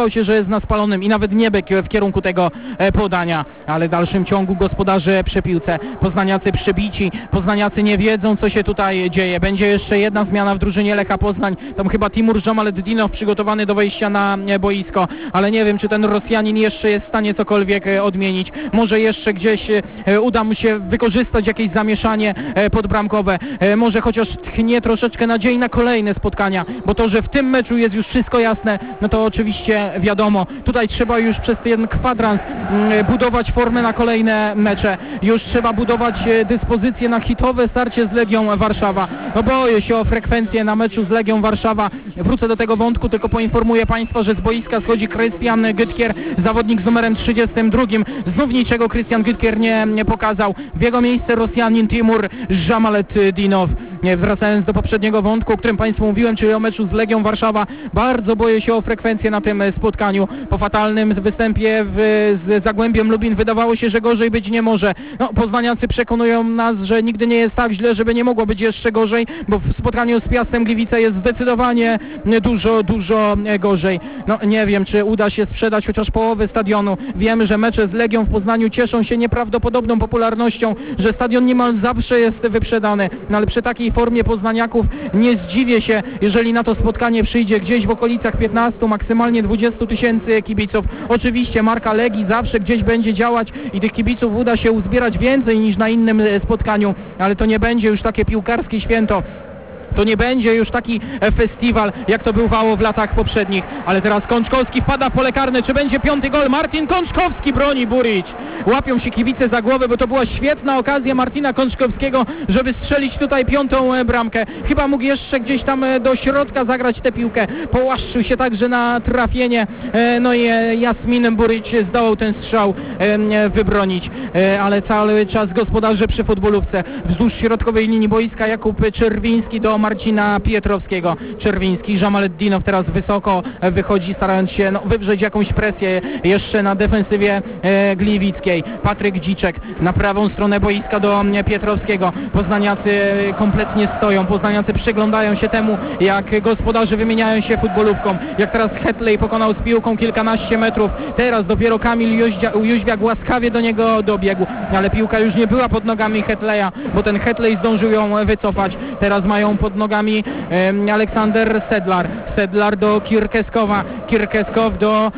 jest na spalonym i nawet nie byk w kierunku tego e, podania, ale w dalszym ciągu gospodarze przy piłce. Poznaniacy przybici, poznaniacy nie wiedzą, co się tutaj dzieje. Będzie jeszcze jedna zmiana w drużynie Lecha Poznań. Tam chyba Timur Jamaletdinov przygotowany do wejścia na e, boisko, ale nie wiem, czy ten Rosjanin jeszcze jest w stanie cokolwiek e, odmienić. Może jeszcze gdzieś e, uda mu się wykorzystać jakieś zamieszanie e, podbramkowe. E, może chociaż tchnie troszeczkę nadziei na kolejne spotkania, bo to, że w tym meczu jest już wszystko jasne, no to oczywiście wiadomo. Tutaj trzeba już przez ten kwadrans mm, budować formę na kolejne mecze. Już trzeba budować e, dyspozycję na hitowe starcie z Legią Warszawa. No boję się o frekwencję na meczu z Legią Warszawa. Wrócę do tego wątku, tylko poinformuję Państwa, że z boiska schodzi Krystian Gytkier, zawodnik z numerem trzydziestym drugim. Znów niczego Krystian Gytkier nie, nie pokazał. W jego miejsce Rosjanin Timur Jamaletdinov. Wracając do poprzedniego wątku, o którym Państwu mówiłem, czyli o meczu z Legią Warszawa, bardzo boję się o frekwencję na tym spotkaniu. Po fatalnym występie w, z Zagłębiem Lubin wydawało się, że gorzej być nie może. No, poznaniacy przekonują nas, że nigdy nie jest tak źle, żeby nie mogło być jeszcze gorzej, bo w spotkaniu z Piastem Gliwice jest zdecydowanie dużo, dużo gorzej. No nie wiem, czy uda się sprzedać chociaż połowę stadionu. Wiemy, że mecze z Legią w Poznaniu cieszą się nieprawdopodobną popularnością, że stadion niemal zawsze jest wyprzedany, no ale przy takiej formie poznaniaków nie zdziwię się, jeżeli na to spotkanie przyjdzie gdzieś w okolicach piętnastu, maksymalnie dwudziestu tysięcy kibiców. Oczywiście marka Legii zawsze gdzieś będzie działać i tych kibiców uda się uzbierać więcej niż na innym spotkaniu, ale to nie będzie już takie piłkarskie święto. To nie będzie już taki festiwal, jak to bywało w latach poprzednich. Ale teraz Kączkowski wpada w pole karne. Czy będzie piąty gol? Martin Kączkowski broni Burić. Łapią się kibice za głowę, bo to była świetna okazja Martina Kączkowskiego, żeby strzelić tutaj piątą bramkę. Chyba mógł jeszcze gdzieś tam do środka zagrać tę piłkę. Połaszczył się także na trafienie. No i Jasmin Burić zdołał ten strzał wybronić. Ale cały czas gospodarze przy futbolówce. Wzdłuż środkowej linii boiska Jakub Czerwiński do Marcina Pietrowskiego. Czerwiński, Jamaletdinov teraz wysoko wychodzi, starając się no, wywrzeć jakąś presję jeszcze na defensywie e, gliwickiej. Patryk Dziczek na prawą stronę boiska do e, Pietrowskiego. Poznaniacy kompletnie stoją. Poznaniacy przyglądają się temu, jak gospodarze wymieniają się futbolówką. Jak teraz Hetley pokonał z piłką kilkanaście metrów. Teraz dopiero Kamil Jóździa- Jóźwiak łaskawie do niego dobiegł. Ale piłka już nie była pod nogami Hetleya, bo ten Hetley zdążył ją wycofać. Teraz mają pod nogami e, Aleksander Sedlar. Sedlar do Kirkeskowa. Kirkeskow do,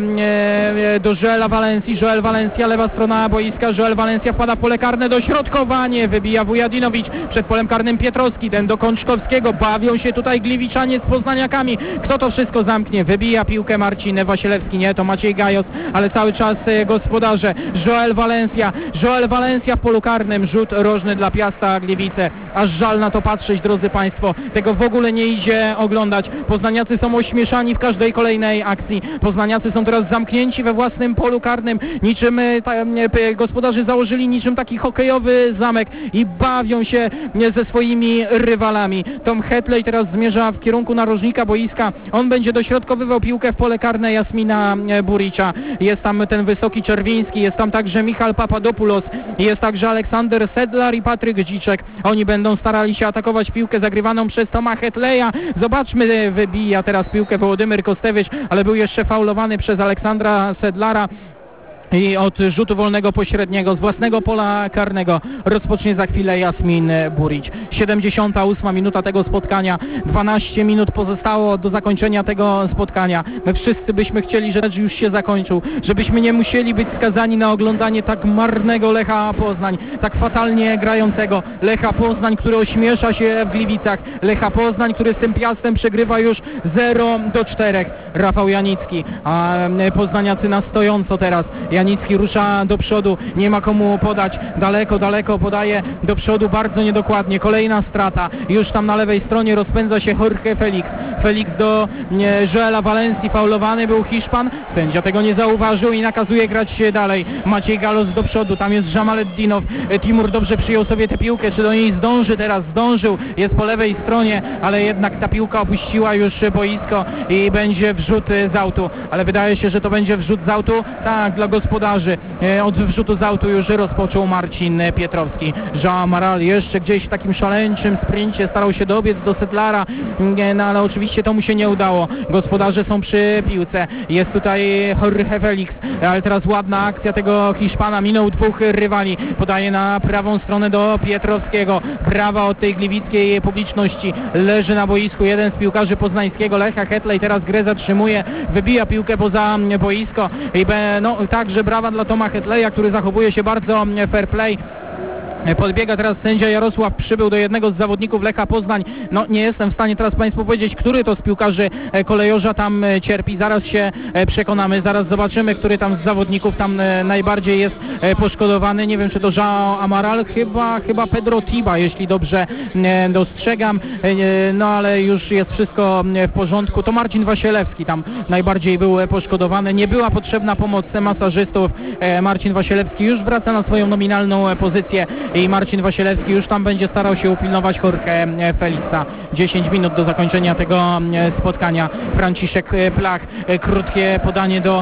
e, do Joela Walencji. Joel Valencia, lewa strona boiska. Joel Valencia wpada w pole karne. Dośrodkowanie. Wybija Wujadinowicz. Przed polem karnym Pietrowski. Ten do Kączkowskiego. Bawią się tutaj gliwiczanie z poznaniakami. Kto to wszystko zamknie? Wybija piłkę Marcin Wasilewski. Nie, to Maciej Gajos, ale cały czas e, gospodarze. Joel Valencia. Joel Valencia w polu karnym. Rzut rożny dla Piasta Gliwice. Aż żal na to patrzeć, drodzy Państwo. Tego w ogóle nie idzie oglądać. Poznaniacy są ośmieszani w każdej kolejnej akcji. Poznaniacy są teraz zamknięci we własnym polu karnym. Niczym ta, gospodarze założyli niczym taki hokejowy zamek i bawią się ze swoimi rywalami. Tom Hetley teraz zmierza w kierunku narożnika boiska. On będzie dośrodkowywał piłkę w pole karne Jasmina Buricza. Jest tam ten wysoki Czerwiński, jest tam także Michal Papadopoulos, jest także Aleksander Sedlar i Patryk Dziczek. Oni będą starali się atakować piłkę zagrywaną przez Toma Hetleya. Zobaczmy, wybija teraz piłkę Wołodymyr Kostewicz, ale był jeszcze faulowany przez Aleksandra Sedlara. I od rzutu wolnego pośredniego z własnego pola karnego rozpocznie za chwilę Jasmin Burić. siedemdziesiąta ósma minuta tego spotkania. dwanaście minut pozostało do zakończenia tego spotkania. My wszyscy byśmy chcieli, że już się zakończył. Żebyśmy nie musieli być skazani na oglądanie tak marnego Lecha Poznań. Tak fatalnie grającego Lecha Poznań, który ośmiesza się w Gliwicach. Lecha Poznań, który z tym Piastem przegrywa już zero do czterech. Rafał Janicki. A poznaniacy na stojąco teraz. Janicki rusza do przodu, nie ma komu podać, daleko, daleko podaje do przodu, bardzo niedokładnie, kolejna strata, już tam na lewej stronie rozpędza się Jorge Felix, Felix do nie, Joela Valencji, faulowany był Hiszpan, sędzia tego nie zauważył i nakazuje grać dalej. Maciej Galos do przodu, tam jest Jamaletdinov, Timur dobrze przyjął sobie tę piłkę, czy do niej zdąży teraz, zdążył, jest po lewej stronie, ale jednak ta piłka opuściła już boisko i będzie wrzut z autu, ale wydaje się, że to będzie wrzut z autu, tak, dla gospodarzy. Od wrzutu z autu już rozpoczął Marcin Pietrowski. Jean Maral jeszcze gdzieś w takim szaleńczym sprincie starał się dobiec do Sedlara, no ale oczywiście oczywiście to mu się nie udało. Gospodarze są przy piłce. Jest tutaj Jorge Felix, ale teraz ładna akcja tego Hiszpana. Minął dwóch rywali. Podaje na prawą stronę do Pietrowskiego. Brawa od tej gliwickiej publiczności. Leży na boisku jeden z piłkarzy poznańskiego Lecha, Hetley. Teraz grę zatrzymuje. Wybija piłkę poza boisko. I be, no, także brawa dla Toma Hetleya, który zachowuje się bardzo fair play. Podbiega teraz sędzia Jarosław Przybył do jednego z zawodników Lecha Poznań. No nie jestem w stanie teraz Państwu powiedzieć, który to z piłkarzy kolejorza tam cierpi. Zaraz się przekonamy, zaraz zobaczymy, który tam z zawodników tam najbardziej jest poszkodowany. Nie wiem, czy to João Amaral, chyba, chyba Pedro Tiba, jeśli dobrze dostrzegam. No ale już jest wszystko w porządku. To Marcin Wasielewski tam najbardziej był poszkodowany. Nie była potrzebna pomoc masażystów. Marcin Wasielewski już wraca na swoją nominalną pozycję i Marcin Wasielewski już tam będzie starał się upilnować Jorge Felixa. dziesięć minut do zakończenia tego spotkania. Franciszek Plach, krótkie podanie do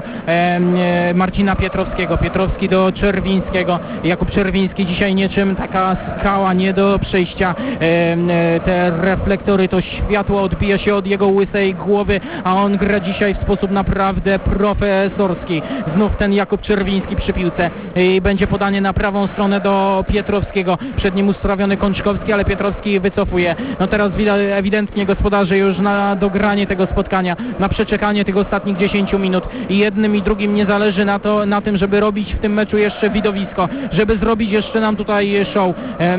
Marcina Pietrowskiego. Pietrowski do Czerwińskiego. Jakub Czerwiński dzisiaj niczym taka skała, nie do przejścia. Te reflektory, to światło odbija się od jego łysej głowy, a on gra dzisiaj w sposób naprawdę profesorski. Znów ten Jakub Czerwiński przy piłce i będzie podanie na prawą stronę do Pietrowskiego. Przed nim ustawiony Kączkowski, ale Pietrowski wycofuje. No teraz widać ewidentnie gospodarze już na dogranie tego spotkania, na przeczekanie tych ostatnich dziesięciu minut i jednym i drugim nie zależy na, to, na tym, żeby robić w tym meczu jeszcze widowisko, żeby zrobić jeszcze nam tutaj show,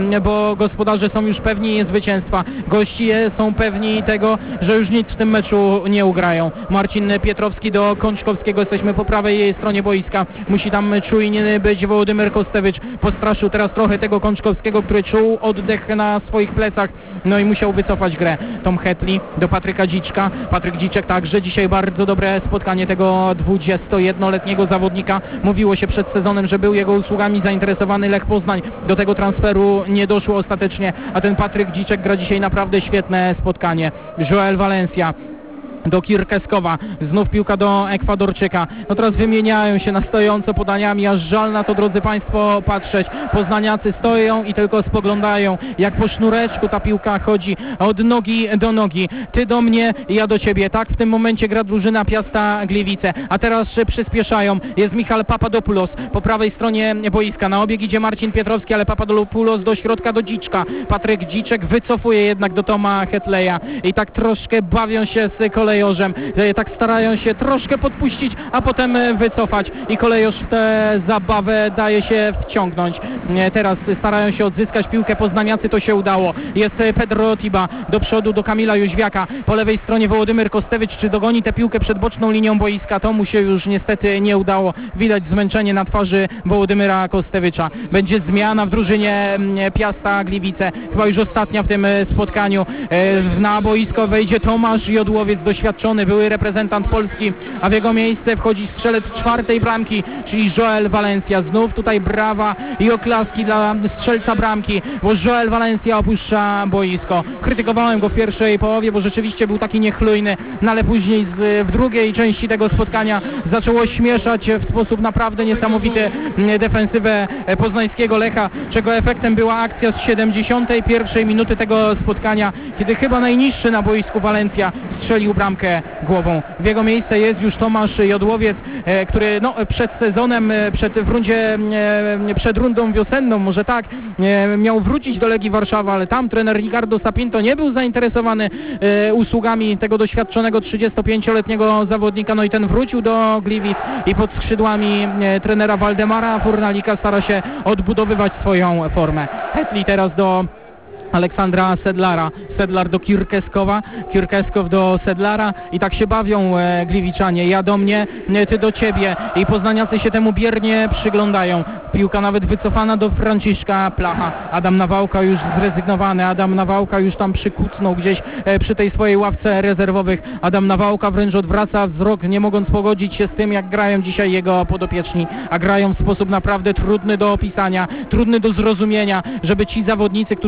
bo gospodarze są już pewni zwycięstwa. Goście są pewni tego, że już nic w tym meczu nie ugrają. Marcin Pietrowski do Kączkowskiego, jesteśmy po prawej stronie boiska. Musi tam czujnie być Wołodymyr Kostewicz. Postraszył teraz trochę tego Kączkowskiego, który czuł oddech na swoich plecach, no i musiał wycofać grę. Tom Hetley do Patryka Dziczka. Patryk Dziczek także dzisiaj bardzo dobre spotkanie tego dwudziestojednoletniego zawodnika. Mówiło się przed sezonem, że był jego usługami zainteresowany Lech Poznań. Do tego transferu nie doszło ostatecznie, a ten Patryk Dziczek gra dzisiaj naprawdę świetne spotkanie. Joel Valencia do Kirkeskowa, znów piłka do Ekwadorczyka. No teraz wymieniają się na stojąco podaniami, aż żal na to, drodzy Państwo, patrzeć. Poznaniacy stoją i tylko spoglądają, jak po sznureczku ta piłka chodzi od nogi do nogi. Ty do mnie, ja do ciebie. Tak w tym momencie gra drużyna Piasta Gliwice, a teraz przyspieszają. Jest Michal Papadopoulos po prawej stronie boiska. Na obieg idzie Marcin Pietrowski, ale Papadopoulos do środka do Dziczka. Patryk Dziczek wycofuje jednak do Toma Hetleya i tak troszkę bawią się z koleją. Tak starają się troszkę podpuścić, a potem wycofać i kolejorz w tę zabawę daje się wciągnąć. Teraz starają się odzyskać piłkę poznaniacy, to się udało. Jest Pedro Tiba do przodu do Kamila Jóźwiaka. Po lewej stronie Wołodymyr Kostewicz. Czy dogoni tę piłkę przed boczną linią boiska? To mu się już niestety nie udało. Widać zmęczenie na twarzy Wołodymyra Kostewicza. Będzie zmiana w drużynie Piasta Gliwice. Chyba już ostatnia w tym spotkaniu. Na boisko wejdzie Tomasz Jodłowiec, doświadczony były reprezentant Polski, a w jego miejsce wchodzi strzelec czwartej bramki, czyli Joel Valencia. Znów tutaj brawa i oklaski dla strzelca bramki, bo Joel Valencia opuszcza boisko. Krytykowałem go w pierwszej połowie, bo rzeczywiście był taki niechlujny, no ale później z, w drugiej części tego spotkania zaczęło śmieszać w sposób naprawdę niesamowity defensywę poznańskiego Lecha, czego efektem była akcja z siedemdziesiątej pierwszej minuty tego spotkania, kiedy chyba najniższy na boisku Valencia strzelił bramkę głową. W jego miejsce jest już Tomasz Jodłowiec, e, który no, przed sezonem, e, przed, w rundzie, e, przed rundą wiosenną, może tak, e, miał wrócić do Legii Warszawa, ale tam trener Ricardo Sapinto nie był zainteresowany e, usługami tego doświadczonego trzydziestopięcioletniego zawodnika, no i ten wrócił do Gliwic i pod skrzydłami e, trenera Waldemara Furnalika stara się odbudowywać swoją formę. Hetley teraz do Aleksandra Sedlara, Sedlar do Kirkeskowa, Kirkeskow do Sedlara i tak się bawią e, Gliwiczanie. Ja do mnie, e, ty do ciebie i poznaniacy się temu biernie przyglądają. Piłka nawet wycofana do Franciszka Placha. Adam Nawałka już zrezygnowany, Adam Nawałka już tam przykucnął gdzieś e, przy tej swojej ławce rezerwowych. Adam Nawałka wręcz odwraca wzrok, nie mogąc pogodzić się z tym, jak grają dzisiaj jego podopieczni, a grają w sposób naprawdę trudny do opisania, trudny do zrozumienia, żeby ci zawodnicy, którzy przecież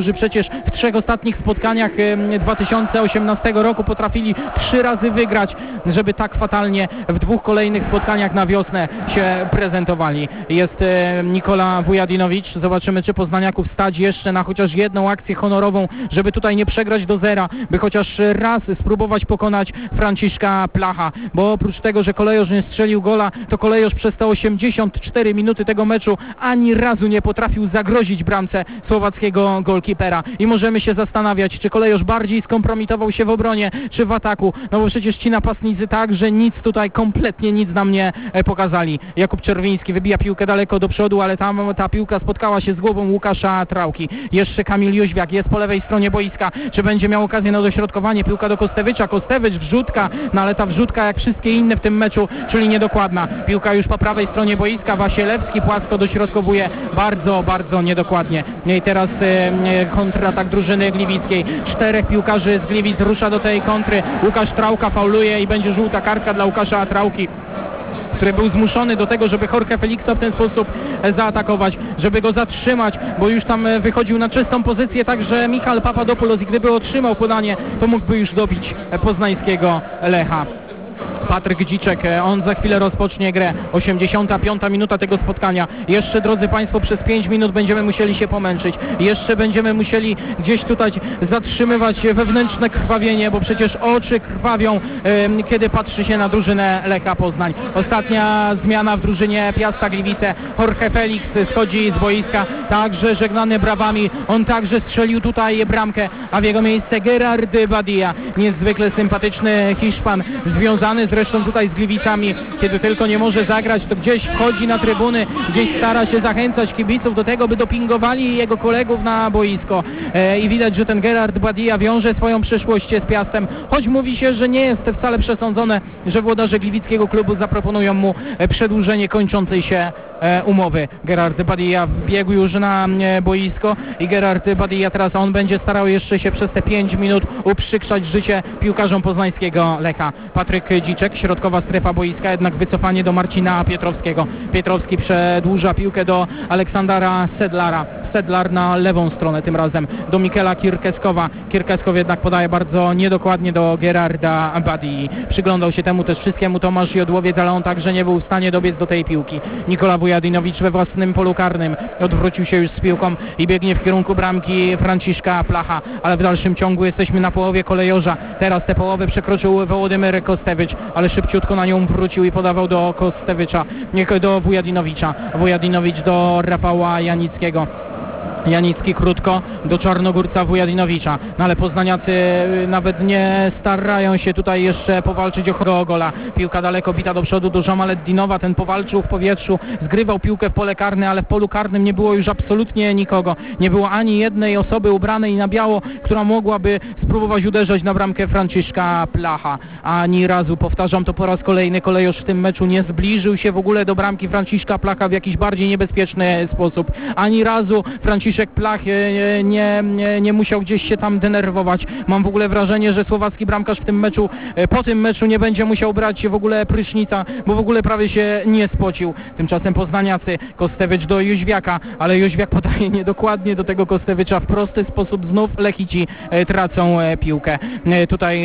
przecież w trzech ostatnich spotkaniach dwa tysiące osiemnastego roku potrafili trzy razy wygrać, żeby tak fatalnie w dwóch kolejnych spotkaniach na wiosnę się prezentowali. Jest Nikola Vujadinowicz. Zobaczymy, czy poznaniaków stać jeszcze na chociaż jedną akcję honorową, żeby tutaj nie przegrać do zera, by chociaż raz spróbować pokonać Franciszka Placha, bo oprócz tego, że Kolejorz nie strzelił gola, to Kolejorz przez te osiemdziesiąt cztery minuty tego meczu ani razu nie potrafił zagrozić bramce słowackiego golkipera i możemy się zastanawiać, czy Kolejorz bardziej skompromitował się w obronie, czy w ataku, no bo przecież ci napastnicy tak, że nic tutaj, kompletnie nic nam nie pokazali. Jakub Czerwiński wybija piłkę daleko do przodu, ale tam ta piłka spotkała się z głową Łukasza Trałki. Jeszcze Kamil Jóźwiak jest po lewej stronie boiska, czy będzie miał okazję na dośrodkowanie, piłka do Kostewicza, Kostewicz, wrzutka, no ale ta wrzutka jak wszystkie inne w tym meczu, czyli niedokładna. Piłka już po prawej stronie boiska, Wasielewski płasko dośrodkowuje, bardzo, bardzo niedokładnie. I teraz e, kontratak drużyny gliwickiej. Czterech piłkarzy z Gliwic rusza do tej kontry. Łukasz Trałka fauluje i będzie żółta kartka dla Łukasza Trałki, który był zmuszony do tego, żeby Jorge Felixa w ten sposób zaatakować, żeby go zatrzymać, bo już tam wychodził na czystą pozycję, także Michal Papadopoulos i gdyby otrzymał podanie, to mógłby już dobić poznańskiego Lecha. Patryk Dziczek, on za chwilę rozpocznie grę. osiemdziesiąta piąta minuta tego spotkania. Jeszcze, drodzy Państwo, przez pięć minut będziemy musieli się pomęczyć. Jeszcze będziemy musieli gdzieś tutaj zatrzymywać wewnętrzne krwawienie, bo przecież oczy krwawią, e, kiedy patrzy się na drużynę Lecha Poznań. Ostatnia zmiana w drużynie Piasta Gliwice. Jorge Felix schodzi z boiska, także żegnany brawami. On także strzelił tutaj bramkę, a w jego miejsce Gerard Badia. Niezwykle sympatyczny Hiszpan, związany zresztą tutaj z Gliwicami. Kiedy tylko nie może zagrać, to gdzieś wchodzi na trybuny, gdzieś stara się zachęcać kibiców do tego, by dopingowali jego kolegów na boisko. E, I widać, że ten Gerard Badia wiąże swoją przyszłość z Piastem, choć mówi się, że nie jest wcale przesądzone, że włodarze gliwickiego klubu zaproponują mu przedłużenie kończącej się e, umowy. Gerard Badia wbiegł już na e, boisko i Gerard Badia teraz on będzie starał jeszcze się przez te pięć minut uprzykrzać życie piłkarzom poznańskiego Lecha. Patryk Dziczek, środkowa strefa boiska, jednak wycofanie do Marcina Pietrowskiego. Pietrowski przedłuża piłkę do Aleksandra Sedlara. Sedlar na lewą stronę tym razem do Mikela Kirkeskowa. Kirkeskow jednak podaje bardzo niedokładnie do Gerarda Badii. Przyglądał się temu też wszystkiemu Tomasz Jodłowiec, ale on także nie był w stanie dobiec do tej piłki. Nikola Vujadinowicz we własnym polu karnym odwrócił się już z piłką i biegnie w kierunku bramki Franciszka Placha, ale w dalszym ciągu jesteśmy na połowie Kolejorza. Teraz tę połowę przekroczył Wołodymyr Kostewicz, ale szybciutko na nią wrócił i podawał do Kostewicza, nie do Vujadinowicza. Vujadinowicz do Rafała Janickiego. Janicki krótko do Czarnogórca Vujadinowicza, no ale poznaniacy nawet nie starają się tutaj jeszcze powalczyć o gola. Piłka daleko bita do przodu do Żamaleddinowa, ten powalczył w powietrzu, zgrywał piłkę w pole karne, ale w polu karnym nie było już absolutnie nikogo. Nie było ani jednej osoby ubranej na biało, która mogłaby spróbować uderzać na bramkę Franciszka Placha. Ani razu, powtarzam to po raz kolejny, Kolejorz w tym meczu nie zbliżył się w ogóle do bramki Franciszka Placha w jakiś bardziej niebezpieczny sposób. Ani razu Franciszek Plach nie, nie, nie musiał gdzieś się tam denerwować. Mam w ogóle wrażenie, że słowacki bramkarz w tym meczu, po tym meczu nie będzie musiał brać w ogóle prysznica, bo w ogóle prawie się nie spocił. Tymczasem poznaniacy, Kostewicz do Jóźwiaka, ale Jóźwiak podaje niedokładnie do tego Kostewicza. W prosty sposób znów Lechici tracą piłkę. Tutaj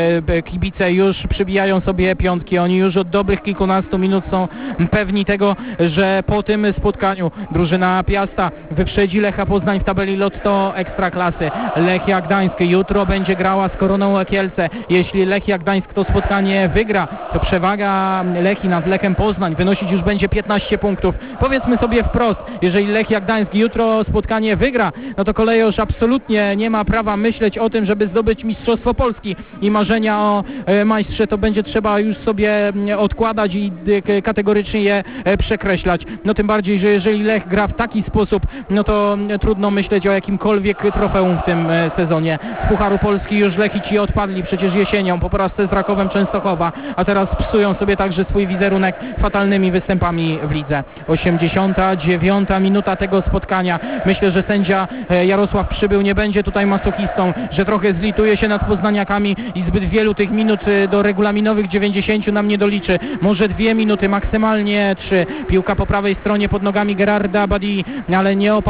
kibice już przybijają sobie piątki. Oni już od dobrych kilkunastu minut są pewni tego, że po tym spotkaniu drużyna Piasta wyprzedzi Lecha Poznań w tabeli Lotto Ekstraklasy. Lechia Gdańsk jutro będzie grała z Koroną Kielce. Jeśli Lechia Gdańsk to spotkanie wygra, to przewaga Lechii nad Lechem Poznań wynosić już będzie piętnaście punktów. Powiedzmy sobie wprost, jeżeli Lechia Gdańsk jutro spotkanie wygra, no to Kolejorz absolutnie nie ma prawa myśleć o tym, żeby zdobyć Mistrzostwo Polski i marzenia o majstrze to będzie trzeba już sobie odkładać i kategorycznie je przekreślać. No tym bardziej, że jeżeli Lech gra w taki sposób, no to trudno myśleć o jakimkolwiek trofeum w tym sezonie. Z Pucharu Polski już Lechici odpadli przecież jesienią po porażce z Rakowem Częstochowa, a teraz psują sobie także swój wizerunek fatalnymi występami w lidze. osiemdziesiąta dziewiąta minuta tego spotkania. Myślę, że sędzia Jarosław Przybył nie będzie tutaj masochistą, że trochę zlituje się nad poznaniakami i zbyt wielu tych minut do regulaminowych dziewięćdziesięciu nam nie doliczy. Może dwie minuty, maksymalnie trzy. Piłka po prawej stronie pod nogami Gerarda Badii, ale nie opanował Hiszpan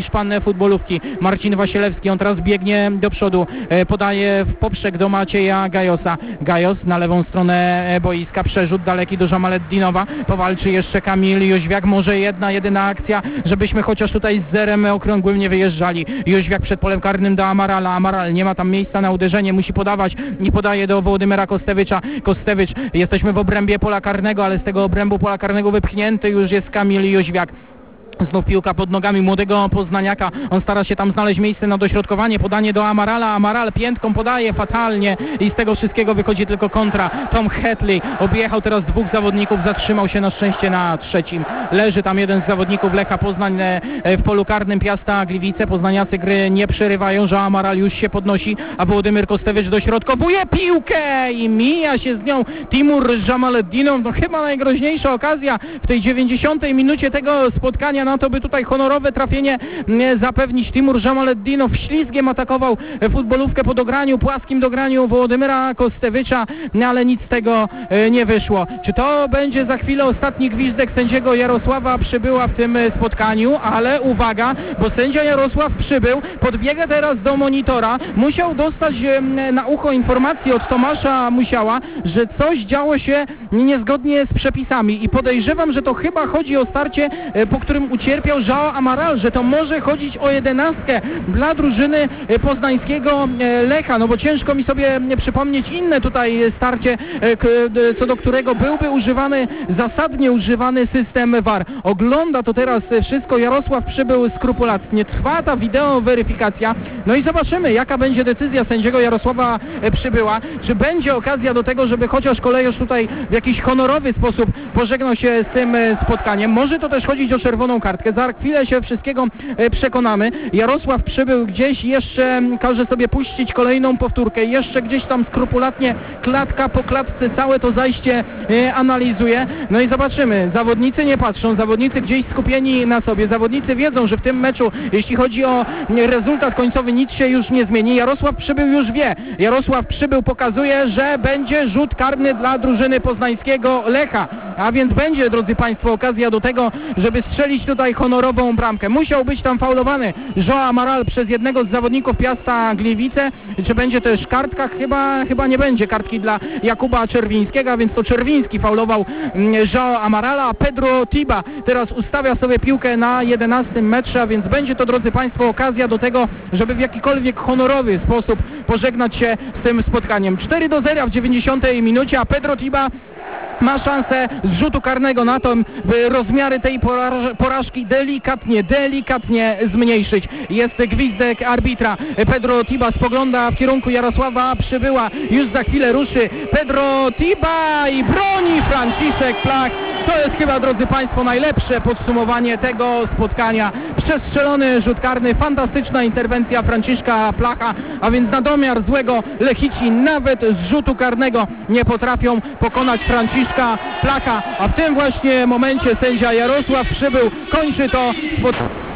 Hiszpan futbolówki. Marcin Wasielewski, on teraz biegnie do przodu, podaje w poprzek do Macieja Gajosa. Gajos na lewą stronę boiska, przerzut daleki do Jamaleddinowa, powalczy jeszcze Kamil Jóźwiak, może jedna, jedyna akcja, żebyśmy chociaż tutaj z zerem okrągłym nie wyjeżdżali. Jóźwiak przed polem karnym do Amarala, Amaral nie ma tam miejsca na uderzenie, musi podawać i podaje do Wołodymyra Kostewicza. Kostewicz, jesteśmy w obrębie pola karnego, ale z tego obrębu pola karnego wypchnięty już jest Kamil Jóźwiak. Znów piłka pod nogami młodego Poznaniaka. On stara się tam znaleźć miejsce na dośrodkowanie. Podanie do Amarala. Amaral piętką podaje fatalnie i z tego wszystkiego wychodzi tylko kontra. Tom Hetley objechał teraz dwóch zawodników. Zatrzymał się na szczęście na trzecim. Leży tam jeden z zawodników Lecha Poznań w polu karnym Piasta Gliwice. Poznaniacy gry nie przerywają, że Amaral już się podnosi, a Wołodymyr Kostewicz dośrodkowuje piłkę i mija się z nią Timur Jamaleddinow. No chyba najgroźniejsza okazja w tej dziewięćdziesiątej minucie tego spotkania na to, by tutaj honorowe trafienie zapewnić. Timur Jamaleddinow ślizgiem atakował futbolówkę po dograniu, płaskim dograniu Wołodymyra Kostewicza, ale nic z tego nie wyszło. Czy to będzie za chwilę ostatni gwizdek sędziego Jarosława Przybyła w tym spotkaniu? Ale uwaga, bo sędzia Jarosław Przybył podbiega teraz do monitora. Musiał dostać na ucho informację od Tomasza Musiała, że coś działo się niezgodnie z przepisami i podejrzewam, że to chyba chodzi o starcie, po którym ucierpiał João Amaral, że to może chodzić o jedenastkę dla drużyny poznańskiego Lecha, no bo ciężko mi sobie przypomnieć inne tutaj starcie, co do którego byłby używany, zasadnie używany system V A R. Ogląda to teraz wszystko Jarosław Przybył skrupulatnie. Trwa ta wideoweryfikacja, no i zobaczymy, jaka będzie decyzja sędziego Jarosława Przybyła. Czy będzie okazja do tego, żeby chociaż kolejarz tutaj w jakiś honorowy sposób pożegnał się z tym spotkaniem. Może to też chodzić o czerwoną kartkę. Za chwilę się wszystkiego przekonamy. Jarosław Przybył gdzieś jeszcze każe sobie puścić kolejną powtórkę. Jeszcze gdzieś tam skrupulatnie, klatka po klatce, całe to zajście analizuje. No i zobaczymy. Zawodnicy nie patrzą. Zawodnicy gdzieś skupieni na sobie. Zawodnicy wiedzą, że w tym meczu, jeśli chodzi o rezultat końcowy, nic się już nie zmieni. Jarosław Przybył już wie. Jarosław Przybył pokazuje, że będzie rzut karny dla drużyny poznańskiego Lecha. A więc będzie, drodzy Państwo, okazja do tego, żeby strzelić tutaj honorową bramkę. Musiał być tam faulowany João Amaral przez jednego z zawodników Piasta Gliwice. Czy będzie też kartka? Chyba, chyba nie będzie kartki dla Jakuba Czerwińskiego, a więc to Czerwiński faulował João Amarala, a Pedro Tiba teraz ustawia sobie piłkę na jedenastym metrze, a więc będzie to, drodzy Państwo, okazja do tego, żeby w jakikolwiek honorowy sposób pożegnać się z tym spotkaniem. cztery do zera w dziewięćdziesiątej minucie, a Pedro Tiba ma szansę z rzutu karnego na to, by rozmiary tej poraż porażki delikatnie, delikatnie zmniejszyć. Jest gwizdek arbitra. Pedro Tiba spogląda w kierunku Jarosława Przybyła. Już za chwilę ruszy Pedro Tiba i broni Franciszek Plach. To jest chyba, drodzy Państwo, najlepsze podsumowanie tego spotkania. Przestrzelony rzut karny, fantastyczna interwencja Franciszka Placha, a więc na domiar złego Lechici nawet z rzutu karnego nie potrafią pokonać Franciszka Placha, a w tym właśnie momencie sędzia Jarosław Przybył kończy to spotkanie.